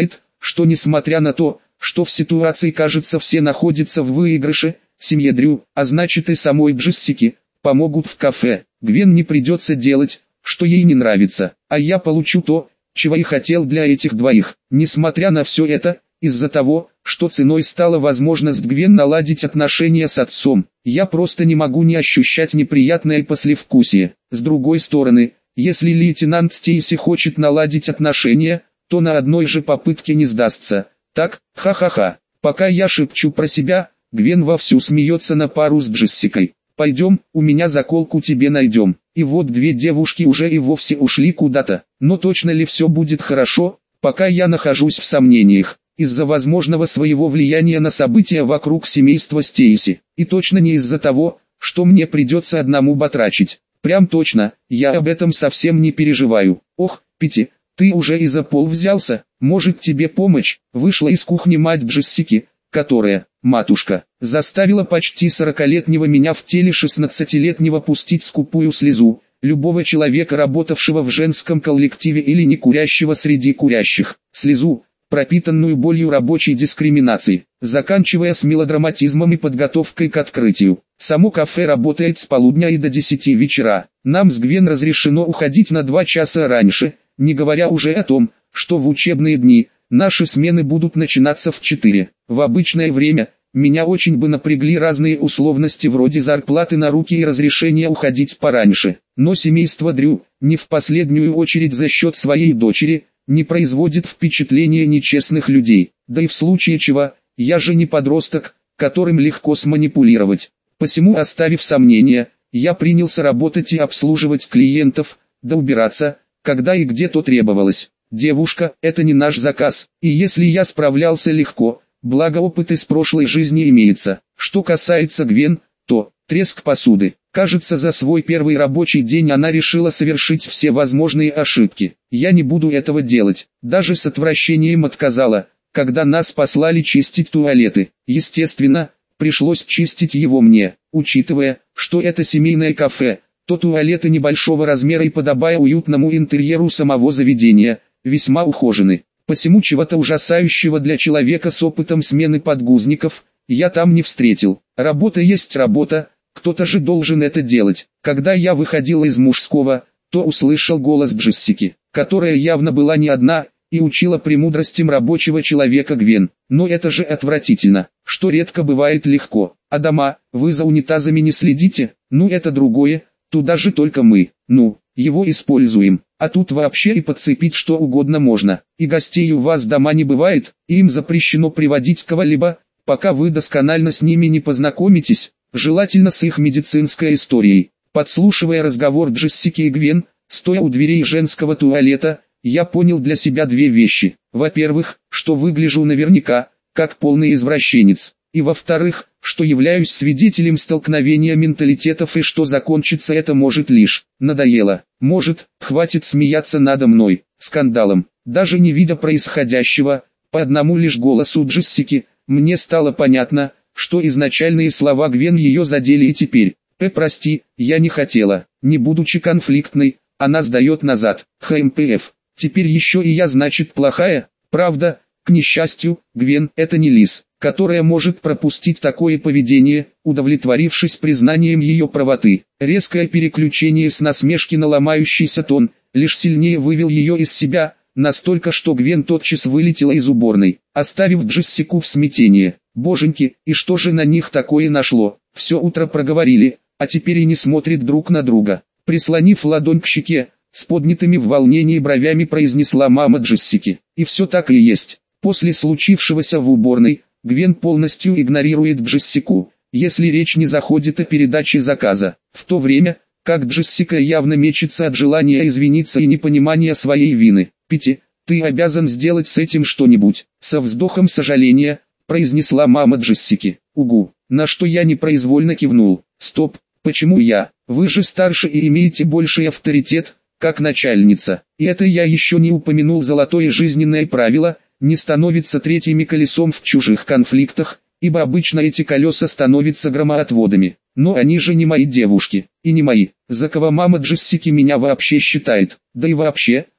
Speaker 1: что несмотря на то, что в ситуации кажется все находятся в выигрыше, семье Дрю, а значит и самой Джессике, помогут в кафе. Гвен не придется делать, что ей не нравится, а я получу то, чего и хотел для этих двоих. Несмотря на все это, из-за того, что ценой стала возможность Гвен наладить отношения с отцом, я просто не могу не ощущать неприятное послевкусие. С другой стороны, если лейтенант Стейси хочет наладить отношения, то на одной же попытке не сдастся. Так, ха-ха-ха. Пока я шепчу про себя, Гвен вовсю смеется на пару с Джессикой. «Пойдем, у меня заколку тебе найдем». И вот две девушки уже и вовсе ушли куда-то. Но точно ли все будет хорошо, пока я нахожусь в сомнениях, из-за возможного своего влияния на события вокруг семейства Стейси. И точно не из-за того, что мне придется одному батрачить. Прям точно, я об этом совсем не переживаю. Ох, Питти, ты уже и за пол взялся, может тебе помочь? Вышла из кухни мать Джессики, которая, матушка, заставила почти сорокалетнего меня в теле шестнадцатилетнего пустить скупую слезу, любого человека, работавшего в женском коллективе или не курящего среди курящих, слезу, пропитанную болью рабочей дискриминации, заканчивая с мелодраматизмом и подготовкой к открытию. Само кафе работает с полудня и до десяти вечера. Нам с Гвен разрешено уходить на два часа раньше, не говоря уже о том, что в учебные дни наши смены будут начинаться в четыре. В обычное время меня очень бы напрягли разные условности вроде зарплаты на руки и разрешения уходить пораньше. Но семейство Дрю, не в последнюю очередь за счет своей дочери, не производит впечатления нечестных людей. Да и в случае чего, я же не подросток, которым легко сманипулировать. Посему, оставив сомнения, я принялся работать и обслуживать клиентов, да убираться, когда и где то требовалось. Девушка, это не наш заказ, и если я справлялся легко, благо опыт из прошлой жизни имеется. Что касается Гвен, то треск посуды. Кажется, за свой первый рабочий день она решила совершить все возможные ошибки. Я не буду этого делать. Даже с отвращением отказала, когда нас послали чистить туалеты. Естественно, пришлось чистить его мне, учитывая, что это семейное кафе, то туалеты небольшого размера и, подобая уютному интерьеру самого заведения, весьма ухожены. Посему чего-то ужасающего для человека с опытом смены подгузников я там не встретил. Работа есть работа, кто-то же должен это делать. Когда я выходил из мужского, то услышал голос Джессики, которая явно была не одна, и учила премудростям рабочего человека Гвен. Но это же отвратительно, что редко бывает легко. А дома, вы за унитазами не следите? Ну это другое, туда же только мы, ну, его используем. А тут вообще и подцепить что угодно можно. И гостей у вас дома не бывает, и им запрещено приводить кого-либо, пока вы досконально с ними не познакомитесь, желательно с их медицинской историей. Подслушивая разговор Джессики и Гвен, стоя у дверей женского туалета, я понял для себя две вещи. Во-первых, что выгляжу наверняка, как полный извращенец. И во-вторых, что являюсь свидетелем столкновения менталитетов и что закончится это может лишь. Надоело. Может, хватит смеяться надо мной, скандалом. Даже не видя происходящего, по одному лишь голосу Джессики, мне стало понятно, что изначальные слова Гвен ее задели и теперь. «П, прости, я не хотела». Не будучи конфликтной, она сдает назад. ХМПФ. Теперь еще и я, значит, плохая? Правда, к несчастью, Гвен – это не Лиз, которая может пропустить такое поведение, удовлетворившись признанием ее правоты. Резкое переключение с насмешки на ломающийся тон лишь сильнее вывел ее из себя, настолько, что Гвен тотчас вылетела из уборной, оставив Джессику в смятении. Боженьки, и что же на них такое нашло? Все утро проговорили, а теперь и не смотрят друг на друга. Прислонив ладонь к щеке, с поднятыми в волнении бровями произнесла мама Джессики. И все так и есть. После случившегося в уборной, Гвен полностью игнорирует Джессику, если речь не заходит о передаче заказа. В то время, как Джессика явно мечется от желания извиниться и непонимания своей вины. «Питти, ты обязан сделать с этим что-нибудь», — со вздохом сожаления, произнесла мама Джессики. «Угу», на что я непроизвольно кивнул. «Стоп, почему я? Вы же старше и имеете больший авторитет, как начальница. И это я еще не упомянул золотое жизненное правило, не становится третьими колесом в чужих конфликтах, ибо обычно эти колеса становятся громоотводами. Но они же не мои девушки, и не мои, за кого мама Джессики меня вообще считает. Да и вообще,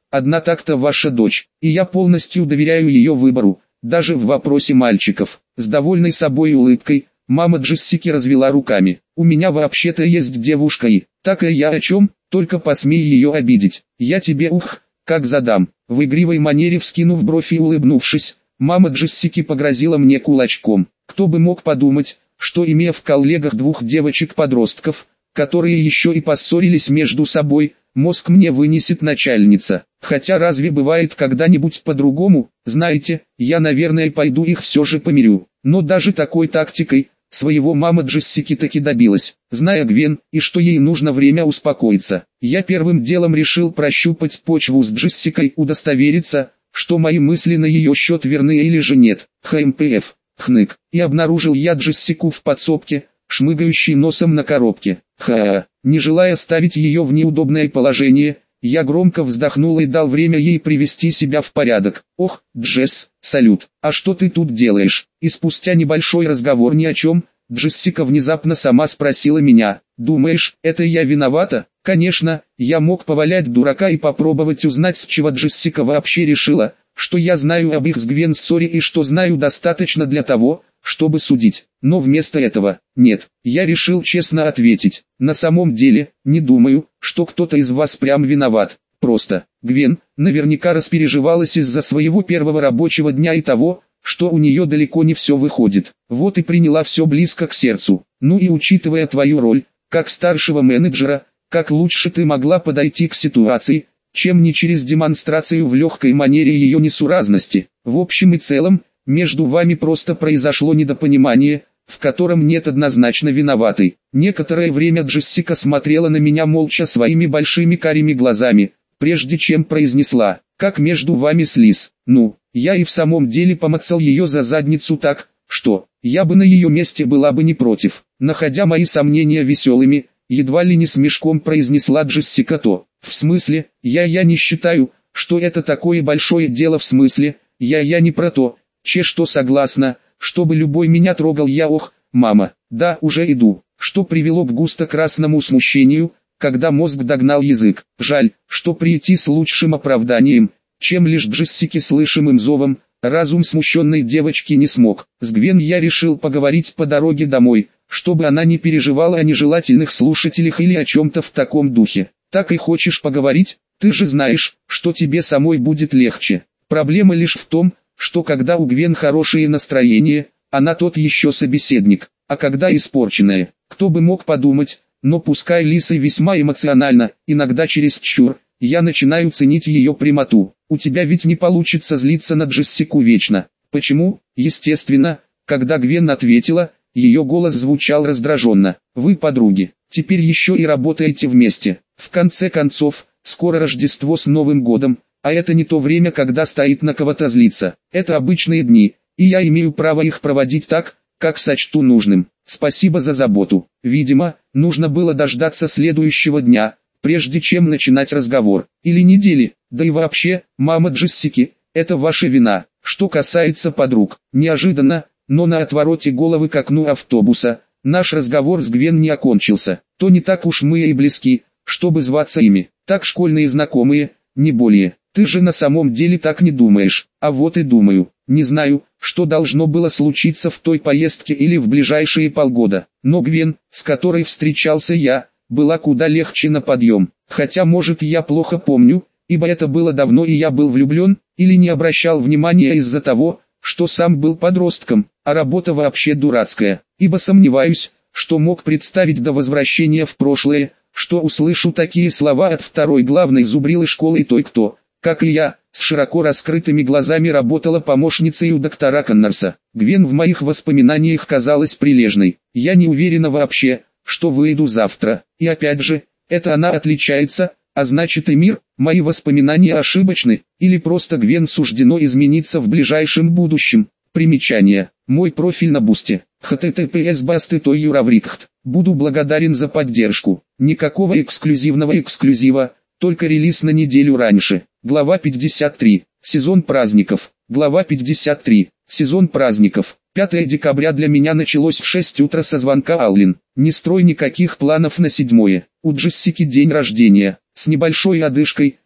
Speaker 1: одна так-то ваша дочь, и я полностью доверяю ее выбору, даже в вопросе мальчиков. С довольной собой улыбкой, мама Джессики развела руками. У меня вообще-то есть девушка и, так и я о чем, только посмей ее обидеть. Я тебе ух, как задам. В игривой манере вскинув бровь и улыбнувшись, мама Джессики погрозила мне кулачком. Кто бы мог подумать, что имея в коллегах двух девочек-подростков, которые еще и поссорились между собой, мозг мне вынесет начальница. Хотя разве бывает когда-нибудь по-другому? Знаете, я наверное пойду их все же помирю. Но даже такой тактикой, своего мама Джессики таки добилась. Зная Гвен, и что ей нужно время успокоиться, я первым делом решил прощупать почву с Джессикой, удостовериться, что мои мысли на ее счет верны или же нет. ХМПФ, хнык, и обнаружил я Джессику в подсобке, шмыгающей носом на коробке. Ха-ха, не желая ставить ее в неудобное положение, я громко вздохнул и дал время ей привести себя в порядок. Ох, Джесс, салют, а что ты тут делаешь? И спустя небольшой разговор ни о чем, Джессика внезапно сама спросила меня: думаешь, это я виновата? Конечно, я мог повалять дурака и попробовать узнать, с чего Джессика вообще решила, что я знаю об их с Гвен ссоре и что знаю достаточно для того, чтобы судить. Но вместо этого, нет, я решил честно ответить. На самом деле, не думаю, что кто-то из вас прям виноват. Просто, Гвен, наверняка распереживалась из-за своего первого рабочего дня и того, что у нее далеко не все выходит. Вот и приняла все близко к сердцу. Ну и учитывая твою роль, как старшего менеджера, как лучше ты могла подойти к ситуации, чем не через демонстрацию в легкой манере ее несуразности. В общем и целом, между вами просто произошло недопонимание, в котором нет однозначно виноватой. Некоторое время Джессика смотрела на меня молча своими большими карими глазами, прежде чем произнесла: как между вами слиз. Ну, я и в самом деле помацал ее за задницу так, что, я бы на ее месте была бы не против. Находя мои сомнения веселыми, едва ли не с мешком произнесла Джессика: то, в смысле, я-я не считаю, что это такое большое дело, в смысле, я-я не про то, че что согласна, чтобы любой меня трогал. Я ох, мама, да уже иду, что привело к густо-красному смущению, когда мозг догнал язык. Жаль, что прийти с лучшим оправданием, чем лишь Джессики слышимым зовом, разум смущенной девочки не смог. С Гвен я решил поговорить по дороге домой, чтобы она не переживала о нежелательных слушателях или о чем-то в таком духе. Так и хочешь поговорить? Ты же знаешь, что тебе самой будет легче. Проблема лишь в том, что когда у Гвен хорошее настроение, она тот еще собеседник, а когда испорченное, кто бы мог подумать, но пускай Лиса весьма эмоционально, иногда чересчур, я начинаю ценить ее прямоту. У тебя ведь не получится злиться на Джессику вечно. Почему? Естественно, когда Гвен ответила, ее голос звучал раздраженно. Вы подруги, теперь еще и работаете вместе. В конце концов, скоро Рождество с Новым годом. А это не то время, когда стоит на кого-то злиться. Это обычные дни, и я имею право их проводить так, как сочту нужным. Спасибо за заботу. Видимо, нужно было дождаться следующего дня, прежде чем начинать разговор. Или недели. Да и вообще, мама Джессики, это ваша вина. Что касается подруг, неожиданно, но на отвороте головы к окну автобуса, наш разговор с Гвен не окончился. То не так уж мы и близки, чтобы зваться ими. Так школьные знакомые, не более. Ты же на самом деле так не думаешь, а вот и думаю. Не знаю, что должно было случиться в той поездке или в ближайшие полгода, но Гвен, с которой встречался я, была куда легче на подъем. Хотя может я плохо помню, ибо это было давно и я был влюблен, или не обращал внимания из-за того, что сам был подростком, а работа вообще дурацкая, ибо сомневаюсь, что мог представить до возвращения в прошлое, что услышу такие слова от второй главной зубрилы школы той, кто, как и я, с широко раскрытыми глазами работала помощницей у доктора Коннорса. Гвен в моих воспоминаниях казалась прилежной. Я не уверена вообще, что выйду завтра. И опять же, это она отличается, а значит и мир, мои воспоминания ошибочны, или просто Гвен суждено измениться в ближайшем будущем. Примечание. Мой профиль на Бусте. эйч ти ти пи эс басты точка юраврикхт. Буду благодарен за поддержку. Никакого эксклюзивного эксклюзива, только релиз на неделю раньше. Глава пятьдесят три. Сезон праздников. Глава пятьдесят три. Сезон праздников. пятое декабря для меня началось в шесть утра со звонка Аллен. Не строй никаких планов на седьмое. У Джессики день рождения. С небольшой одышкой,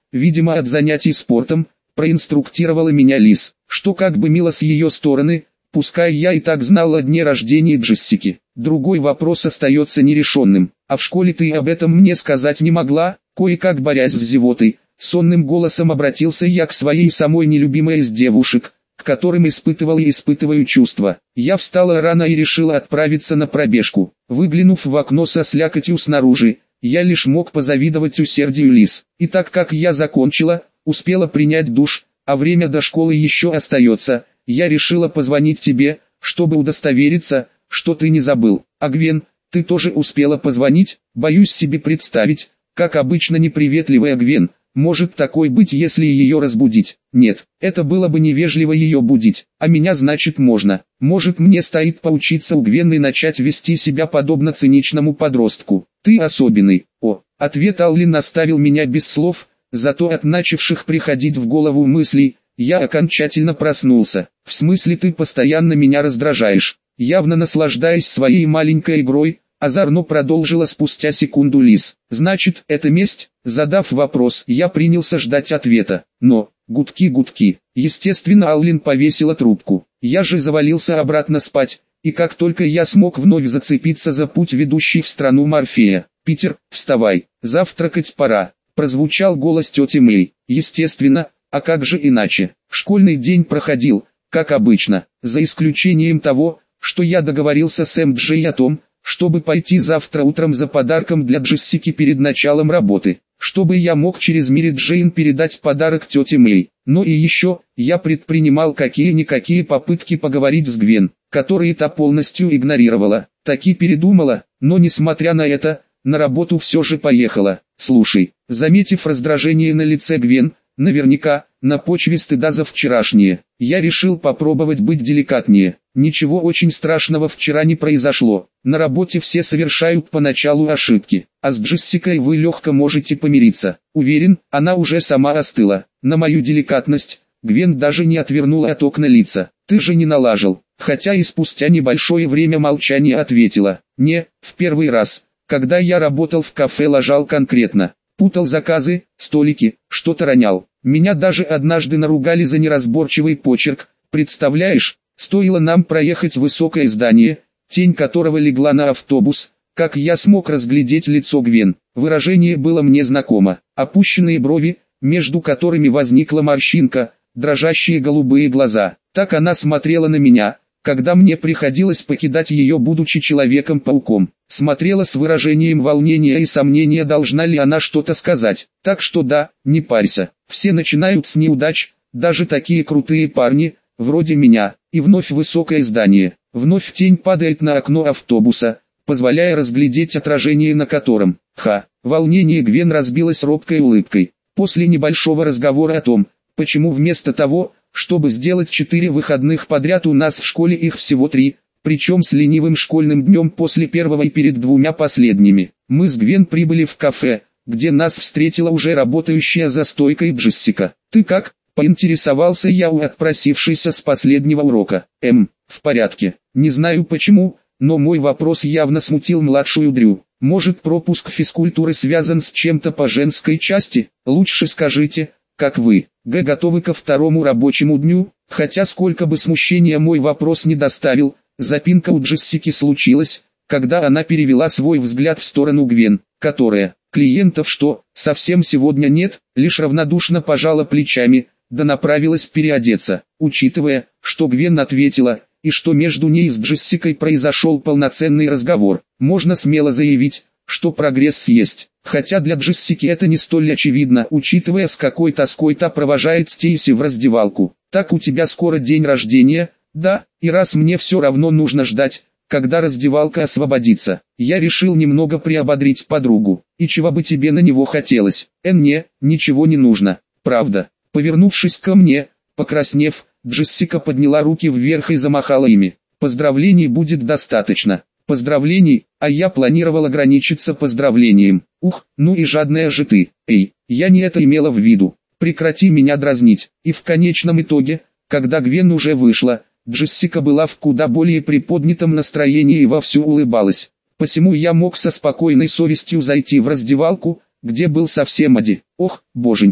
Speaker 1: видимо от занятий спортом, проинструктировала меня Лиз, что как бы мило с ее стороны, пускай я и так знал о дне рождения Джессики. Другой вопрос остается нерешенным, а в школе ты об этом мне сказать не могла, кое-как борясь с зевотой. Сонным голосом обратился я к своей самой нелюбимой из девушек, к которым испытывал и испытываю чувства. Я встала рано и решила отправиться на пробежку. Выглянув в окно со слякотью снаружи, я лишь мог позавидовать усердию Лиз. И так как я закончила, успела принять душ, а время до школы еще остается, я решила позвонить тебе, чтобы удостовериться, что ты не забыл. А Гвен, ты тоже успела позвонить? Боюсь себе представить, как обычно неприветливая Гвен может такой быть, если ее разбудить. Нет, это было бы невежливо ее будить, а меня значит можно. Может мне стоит поучиться у Гвен и начать вести себя подобно циничному подростку. Ты особенный. О, ответ Аллен оставил меня без слов, зато от начавших приходить в голову мыслей, я окончательно проснулся. В смысле ты постоянно меня раздражаешь? Явно наслаждаясь своей маленькой игрой, озорно продолжила спустя секунду Лиз. Значит, это месть? Задав вопрос, я принялся ждать ответа. Но, гудки-гудки. Естественно, Аллен повесила трубку. Я же завалился обратно спать, и как только я смог вновь зацепиться за путь, ведущий в страну Морфея. «Питер, вставай, завтракать пора», прозвучал голос тети Мэй. Естественно, а как же иначе? Школьный день проходил, как обычно, за исключением того, что я договорился с эм джей о том, чтобы пойти завтра утром за подарком для Джессики перед началом работы, чтобы я мог через Мэри Джейн передать подарок тете Мэй. Но и еще, я предпринимал какие-никакие попытки поговорить с Гвен, которые та полностью игнорировала. Таки передумала, но несмотря на это, на работу все же поехала. Слушай, заметив раздражение на лице Гвен, наверняка, на почве стыда за вчерашнее, я решил попробовать быть деликатнее. Ничего очень страшного вчера не произошло. На работе все совершают поначалу ошибки, а с Джессикой вы легко можете помириться. Уверен, она уже сама остыла. На мою деликатность, Гвен даже не отвернула от окна лица. Ты же не налажал. Хотя и спустя небольшое время молчания ответила. Не, в первый раз, когда я работал в кафе, лажал конкретно. Путал заказы, столики, что-то ронял. Меня даже однажды наругали за неразборчивый почерк. Представляешь, стоило нам проехать высокое здание, тень которого легла на автобус, как я смог разглядеть лицо Гвен. Выражение было мне знакомо. Опущенные брови, между которыми возникла морщинка, дрожащие голубые глаза. Так она смотрела на меня, когда мне приходилось покидать ее, будучи Человеком-пауком. Смотрела с выражением волнения и сомнения, должна ли она что-то сказать. Так что да, не парься. Все начинают с неудач, даже такие крутые парни, вроде меня. И вновь высокое здание. Вновь тень падает на окно автобуса, позволяя разглядеть отражение на котором. Ха, волнение Гвен разбилось робкой улыбкой. После небольшого разговора о том, почему вместо того, чтобы сделать четыре выходных подряд, у нас в школе их всего три, причем с ленивым школьным днем после первого и перед двумя последними. Мы с Гвен прибыли в кафе, где нас встретила уже работающая за стойкой Джессика. «Ты как?» — поинтересовался я у отпросившейся с последнего урока. «Эм, в порядке. Не знаю почему, но мой вопрос явно смутил младшую Дрю. Может, пропуск физкультуры связан с чем-то по женской части? Лучше скажите, как вы, Г, готовы ко второму рабочему дню?» Хотя сколько бы смущения мой вопрос не доставил, запинка у Джессики случилась, когда она перевела свой взгляд в сторону Гвен, которая, клиентов что, совсем сегодня нет, лишь равнодушно пожала плечами, да направилась переодеться. Учитывая, что Гвен ответила, и что между ней и с Джессикой произошел полноценный разговор, можно смело заявить, что прогресс есть. Хотя для Джессики это не столь очевидно, учитывая, с какой тоской та провожает Стейси в раздевалку. «Так у тебя скоро день рождения?» «Да, и раз мне все равно нужно ждать, когда раздевалка освободится, я решил немного приободрить подругу. И чего бы тебе на него хотелось?» «Эн, не, ничего не нужно, правда». Повернувшись ко мне, покраснев, Джессика подняла руки вверх и замахала ими. «Поздравлений будет достаточно». «Поздравлений, а я планировал ограничиться поздравлением. Ух, ну и жадная же ты. Эй, я не это имела в виду. Прекрати меня дразнить». И в конечном итоге, когда Гвен уже вышла, Джессика была в куда более приподнятом настроении и вовсю улыбалась. Посему я мог со спокойной совестью зайти в раздевалку, где был совсем один. Ох, боженьки,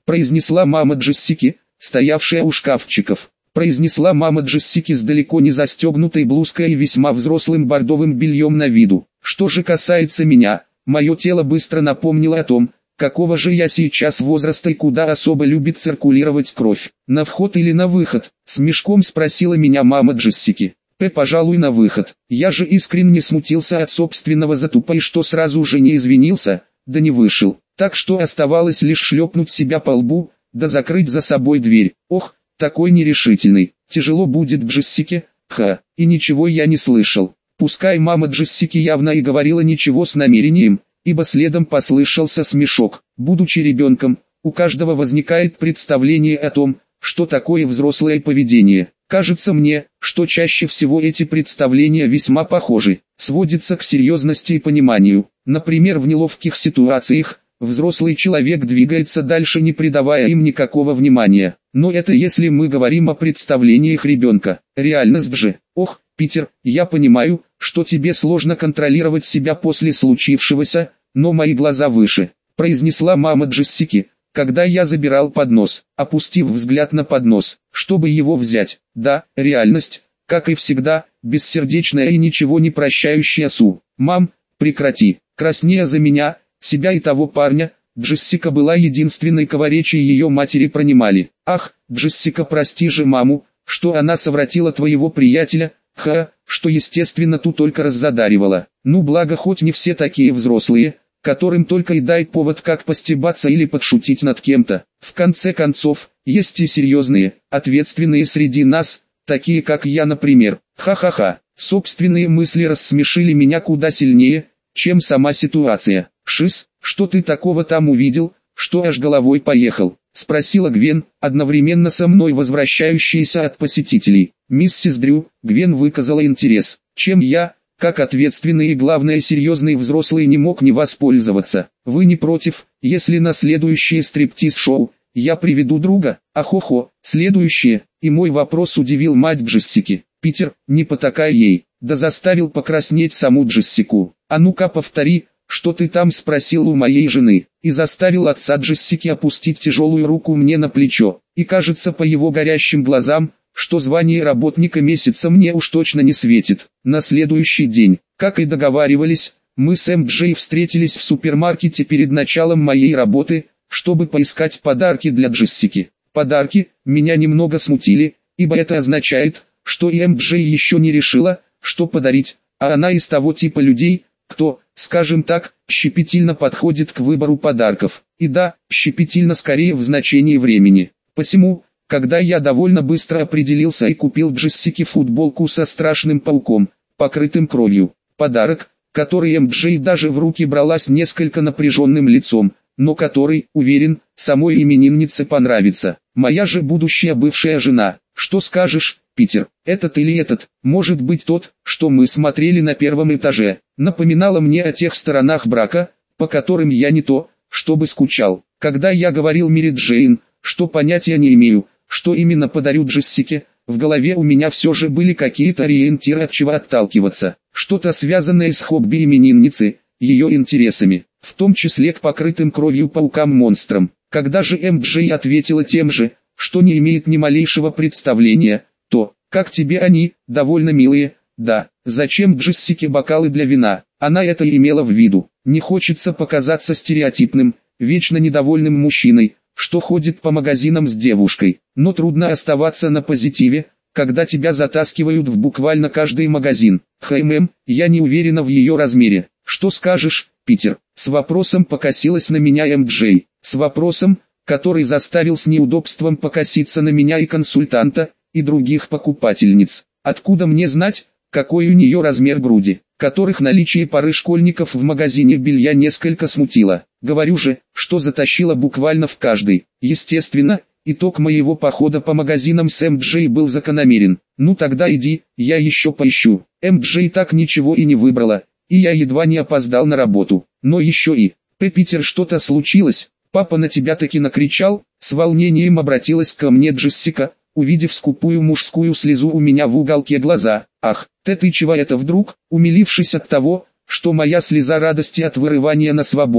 Speaker 1: произнесла мама Джессики, стоявшая у шкафчиков. Произнесла мама Джессики с далеко не застегнутой блузкой и весьма взрослым бордовым бельем на виду. Что же касается меня, мое тело быстро напомнило о том, какого же я сейчас возраста и куда особо любит циркулировать кровь. На вход или на выход? С мешком спросила меня мама Джессики. П, пожалуй, на выход. Я же искренне смутился от собственного затупа и что сразу же не извинился, да не вышел. Так что оставалось лишь шлепнуть себя по лбу, да закрыть за собой дверь. Ох, такой нерешительный. Тяжело будет Джессике, ха, и ничего я не слышал. Пускай мама Джессики явно и говорила ничего с намерением, ибо следом послышался смешок. Будучи ребенком, у каждого возникает представление о том, что такое взрослое поведение. Кажется мне, что чаще всего эти представления весьма похожи, сводятся к серьезности и пониманию. Например, в неловких ситуациях, взрослый человек двигается дальше, не придавая им никакого внимания. Но это если мы говорим о представлениях ребенка. Реальность же, ох, Питер, я понимаю, что тебе сложно контролировать себя после случившегося, но мои глаза выше, произнесла мама Джессики, когда я забирал поднос, опустив взгляд на поднос, чтобы его взять. Да, реальность, как и всегда, бессердечная и ничего не прощающая Су. Мам, прекрати, краснея за меня, себя и того парня, Джессика была единственной, кого речи ее матери пронимали. Ах, Джессика, прости же маму, что она совратила твоего приятеля, ха, что естественно ту только раззадаривала. Ну благо хоть не все такие взрослые, которым только и дай повод как постебаться или подшутить над кем-то. В конце концов, есть и серьезные, ответственные среди нас, такие как я, например. Ха-ха-ха, собственные мысли рассмешили меня куда сильнее, чем сама ситуация. Шиз, что ты такого там увидел, что аж головой поехал? Спросила Гвен, одновременно со мной возвращающаяся от посетителей. Миссис Дрю, Гвен выказала интерес, чем я, как ответственный и главное серьезный взрослый, не мог не воспользоваться. Вы не против, если на следующее стриптиз-шоу я приведу друга? Ахо-хо, следующее, и мой вопрос удивил мать Джессики. Питер, не потакай ей, да заставил покраснеть саму Джессику. А ну-ка повтори, что ты там спросил у моей жены, и заставил отца Джессики опустить тяжелую руку мне на плечо, и кажется по его горящим глазам, что звание работника месяца мне уж точно не светит. На следующий день, как и договаривались, мы с эм джей встретились в супермаркете перед началом моей работы, чтобы поискать подарки для Джессики. Подарки меня немного смутили, ибо это означает, что и эм джей еще не решила, что подарить, а она из того типа людей, кто, скажем так, щепетильно подходит к выбору подарков. И да, щепетильно скорее в значении времени. Посему, когда я довольно быстро определился и купил Джессике футболку со страшным пауком, покрытым кровью, подарок, который эм джей даже в руки брала с несколько напряженным лицом, но который, уверен, самой имениннице понравится. Моя же будущая бывшая жена. Что скажешь, Питер, этот или этот, может быть тот, что мы смотрели на первом этаже, напоминало мне о тех сторонах брака, по которым я не то, чтобы скучал. Когда я говорил Мэри Джейн, что понятия не имею, что именно подарю Джессике, в голове у меня все же были какие-то ориентиры, от чего отталкиваться, что-то связанное с хобби именинницы, ее интересами, в том числе к покрытым кровью паукам-монстрам. Когда же эм джей ответила тем же, что не имеет ни малейшего представления, то, как тебе они, довольно милые, да, зачем Джессике бокалы для вина, она это и имела в виду. Не хочется показаться стереотипным, вечно недовольным мужчиной, что ходит по магазинам с девушкой, но трудно оставаться на позитиве, когда тебя затаскивают в буквально каждый магазин. Хэм, я не уверена в ее размере. Что скажешь, Питер? С вопросом покосилась на меня эм джей, с вопросом, который заставил с неудобством покоситься на меня и консультанта, и других покупательниц. Откуда мне знать, какой у нее размер груди, которых наличие пары школьников в магазине белья несколько смутило. Говорю же, что затащила буквально в каждый. Естественно, итог моего похода по магазинам с эм джей был закономерен. Ну тогда иди, я еще поищу. эм джей так ничего и не выбрала, и я едва не опоздал на работу. Но еще и, П. Питер, что-то случилось? Папа на тебя таки накричал? С волнением обратилась ко мне Джессика, увидев скупую мужскую слезу у меня в уголке глаза. Ах, ты ты чего это вдруг? Умилившись от того, что моя слеза радости от вырывания на свободу,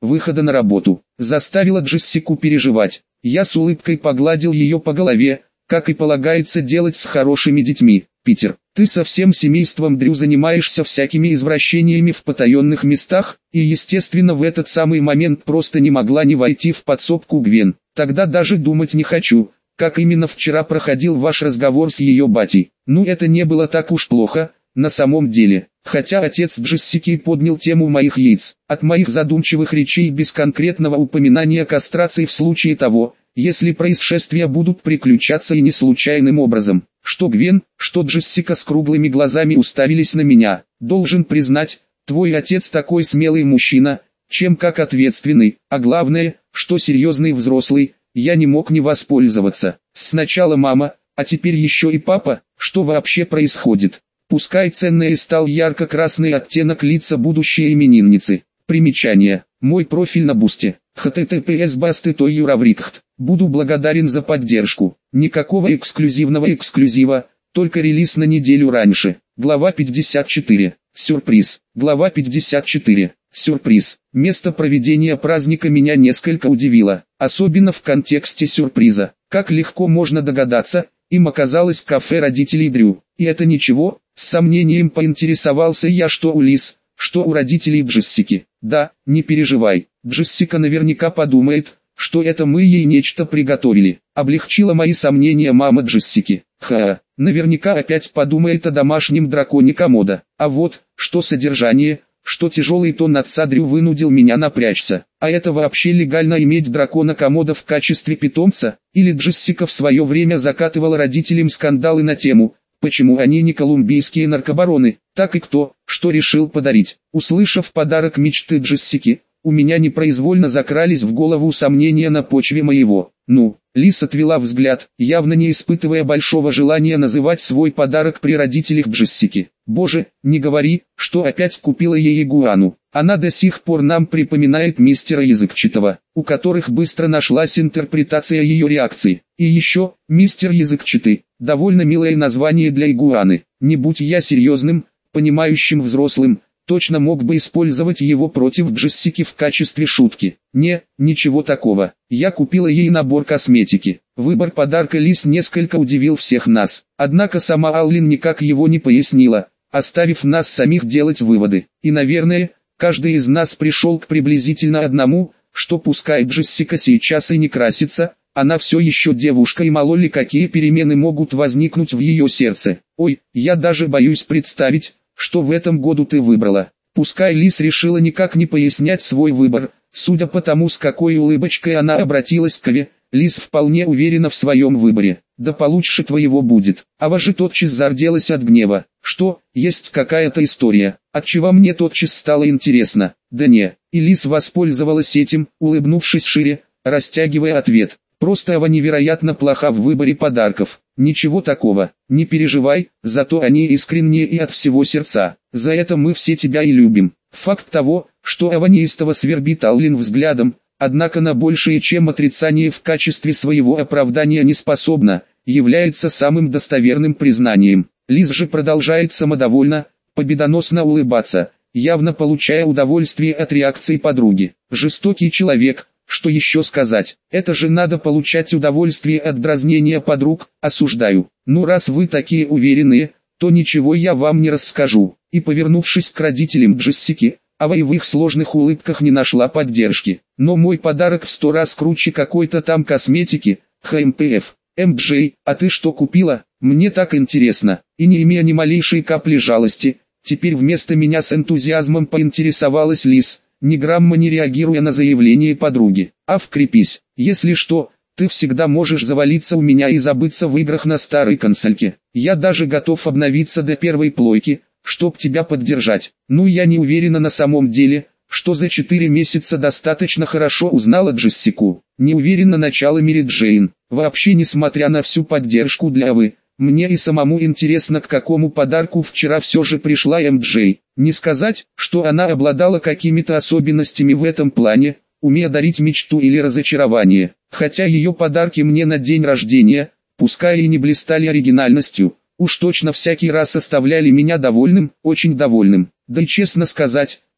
Speaker 1: выхода на работу, заставила Джессику переживать. Я с улыбкой погладил ее по голове, как и полагается делать с хорошими детьми. Питер, ты со всем семейством Дрю занимаешься всякими извращениями в потаенных местах, и естественно в этот самый момент просто не могла не войти в подсобку Гвен. Тогда даже думать не хочу, как именно вчера проходил ваш разговор с ее батей. Ну это не было так уж плохо, на самом деле. Хотя отец Джессики поднял тему моих яиц, от моих задумчивых речей без конкретного упоминания кастрации в случае того, если происшествия будут приключаться и не случайным образом. Что Гвен, что Джессика с круглыми глазами уставились на меня. Должен признать, твой отец такой смелый мужчина, чем как ответственный, а главное, что серьезный взрослый, я не мог не воспользоваться. Сначала мама, а теперь еще и папа, что вообще происходит? Пускай ценный стал ярко-красный оттенок лица будущей именинницы. Примечание. Мой профиль на Бусте. эйч ти ти пи эс басты точка юраврикхт. Буду благодарен за поддержку. Никакого эксклюзивного эксклюзива, только релиз на неделю раньше. Глава пятьдесят четыре. Сюрприз. Глава пятьдесят четыре. Сюрприз. Место проведения праздника меня несколько удивило, особенно в контексте сюрприза. Как легко можно догадаться, им оказалось кафе родителей Дрю. И это ничего, с сомнением поинтересовался я, что у Лиз, что у родителей Джессики. Да, не переживай, Джессика наверняка подумает, что это мы ей нечто приготовили. Облегчила мои сомнения мама Джессики. Ха, наверняка опять подумает о домашнем драконе комода. А вот, что содержание, что тяжелый тон отца Дрю вынудил меня напрячься. А это вообще легально иметь дракона комода в качестве питомца? Или Джессика в свое время закатывала родителям скандалы на тему, почему они не колумбийские наркобароны? Так и кто, что решил подарить? Услышав подарок мечты Джессики, у меня непроизвольно закрались в голову сомнения на почве моего. Ну, Лиз отвела взгляд, явно не испытывая большого желания называть свой подарок при родителях Джессики. Боже, не говори, что опять купила ей игуану. Она до сих пор нам припоминает мистера Языкчатого, у которых быстро нашлась интерпретация ее реакции. И еще, мистер Языкчатый, довольно милое название для игуаны. Не будь я серьезным, понимающим взрослым, точно мог бы использовать его против Джессики в качестве шутки. Не, ничего такого. Я купила ей набор косметики. Выбор подарка Лиз несколько удивил всех нас. Однако сама Аллен никак его не пояснила, оставив нас самих делать выводы. И наверное, каждый из нас пришел к приблизительно одному, что пускай Джессика сейчас и не красится, она все еще девушка, и мало ли какие перемены могут возникнуть в ее сердце. Ой, я даже боюсь представить, что в этом году ты выбрала. Пускай Лиз решила никак не пояснять свой выбор, судя по тому, с какой улыбочкой она обратилась к Ве, Лиз вполне уверена в своем выборе. Да получше твоего будет. Ава же тотчас зарделась от гнева. Что, есть какая-то история? Отчего мне тотчас стало интересно? Да не. И Лиз воспользовалась этим, улыбнувшись шире, растягивая ответ. Просто Ава невероятно плоха в выборе подарков. Ничего такого, не переживай, зато они искренние и от всего сердца. За это мы все тебя и любим. Факт того, что Ава неистово свербит Аллен взглядом, однако на большее, чем отрицание в качестве своего оправдания не способна, является самым достоверным признанием. Лиз же продолжает самодовольно, победоносно улыбаться, явно получая удовольствие от реакции подруги. Жестокий человек. Что еще сказать? Это же надо получать удовольствие от дразнения подруг, осуждаю. Ну раз вы такие уверенные, то ничего я вам не расскажу. И повернувшись к родителям Джессики, Ава и в их сложных улыбках не нашла поддержки. Но мой подарок в сто раз круче какой-то там косметики, ХМПФ. эм джей, а ты что купила? Мне так интересно. И не имея ни малейшей капли жалости, теперь вместо меня с энтузиазмом поинтересовалась Лиз, ни грамма не реагируя на заявление подруги. А вкрепись, если что, ты всегда можешь завалиться у меня и забыться в играх на старой консольке. Я даже готов обновиться до первой плойки, чтоб тебя поддержать. Ну я не уверена на самом деле, что за четыре месяца достаточно хорошо узнала Джессику. Не уверена начало Мэри Джейн. Вообще, несмотря на всю поддержку для Авы, мне и самому интересно, к какому подарку вчера все же пришла эм джей. Не сказать, что она обладала какими-то особенностями в этом плане, умея дарить мечту или разочарование. Хотя ее подарки мне на день рождения, пускай и не блистали оригинальностью, уж точно всякий раз оставляли меня довольным, очень довольным. Да и честно сказать,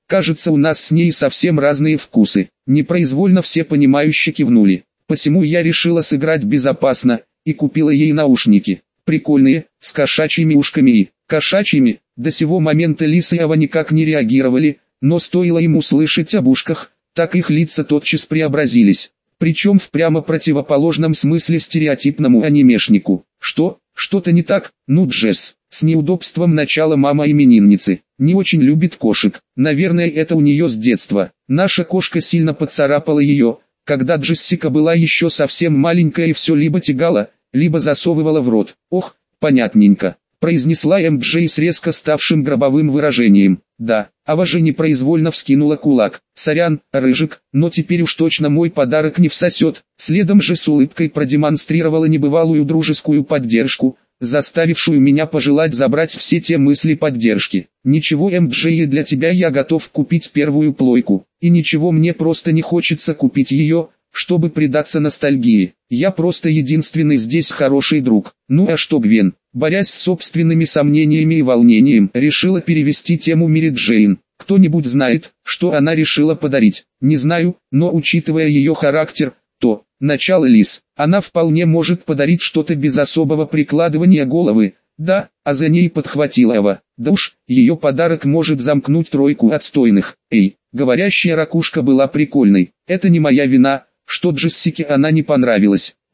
Speaker 1: Кажется, у нас с ней совсем разные вкусы. Непроизвольно все понимающе кивнули. Посему я решила сыграть безопасно, и купила ей наушники. Прикольные, с кошачьими ушками и кошачьими. До сего момента Лис и Ава никак не реагировали, но стоило им услышать об ушках, так их лица тотчас преобразились. Причем в прямо противоположном смысле стереотипному анимешнику. Что? Что-то не так? Ну, Джесс. С неудобством начала мама именинницы. Не очень любит кошек. Наверное, это у нее с детства. Наша кошка сильно поцарапала ее, когда Джессика была еще совсем маленькая и все либо тягала, либо засовывала в рот. Ох, понятненько. Произнесла эм джей с резко ставшим гробовым выражением. Да, Ава же непроизвольно вскинула кулак. Сорян, Рыжик, но теперь уж точно мой подарок не всосет. Следом же с улыбкой продемонстрировала небывалую дружескую поддержку, заставившую меня пожелать забрать все те мысли поддержки. Ничего, эм джей, для тебя я готов купить первую плойку. И ничего, мне просто не хочется купить ее, чтобы предаться ностальгии. Я просто единственный здесь хороший друг. Ну а что, Гвен? Борясь с собственными сомнениями и волнением, решила перевести тему Мэри Джейн. Кто-нибудь знает, что она решила подарить? Не знаю, но учитывая ее характер, то, начало Лис, она вполне может подарить что-то без особого прикладывания головы. Да, а за ней подхватила Ава. Да уж, ее подарок может замкнуть тройку отстойных. Эй, говорящая ракушка была прикольной. Это не моя вина, что Джессике она не понравилась.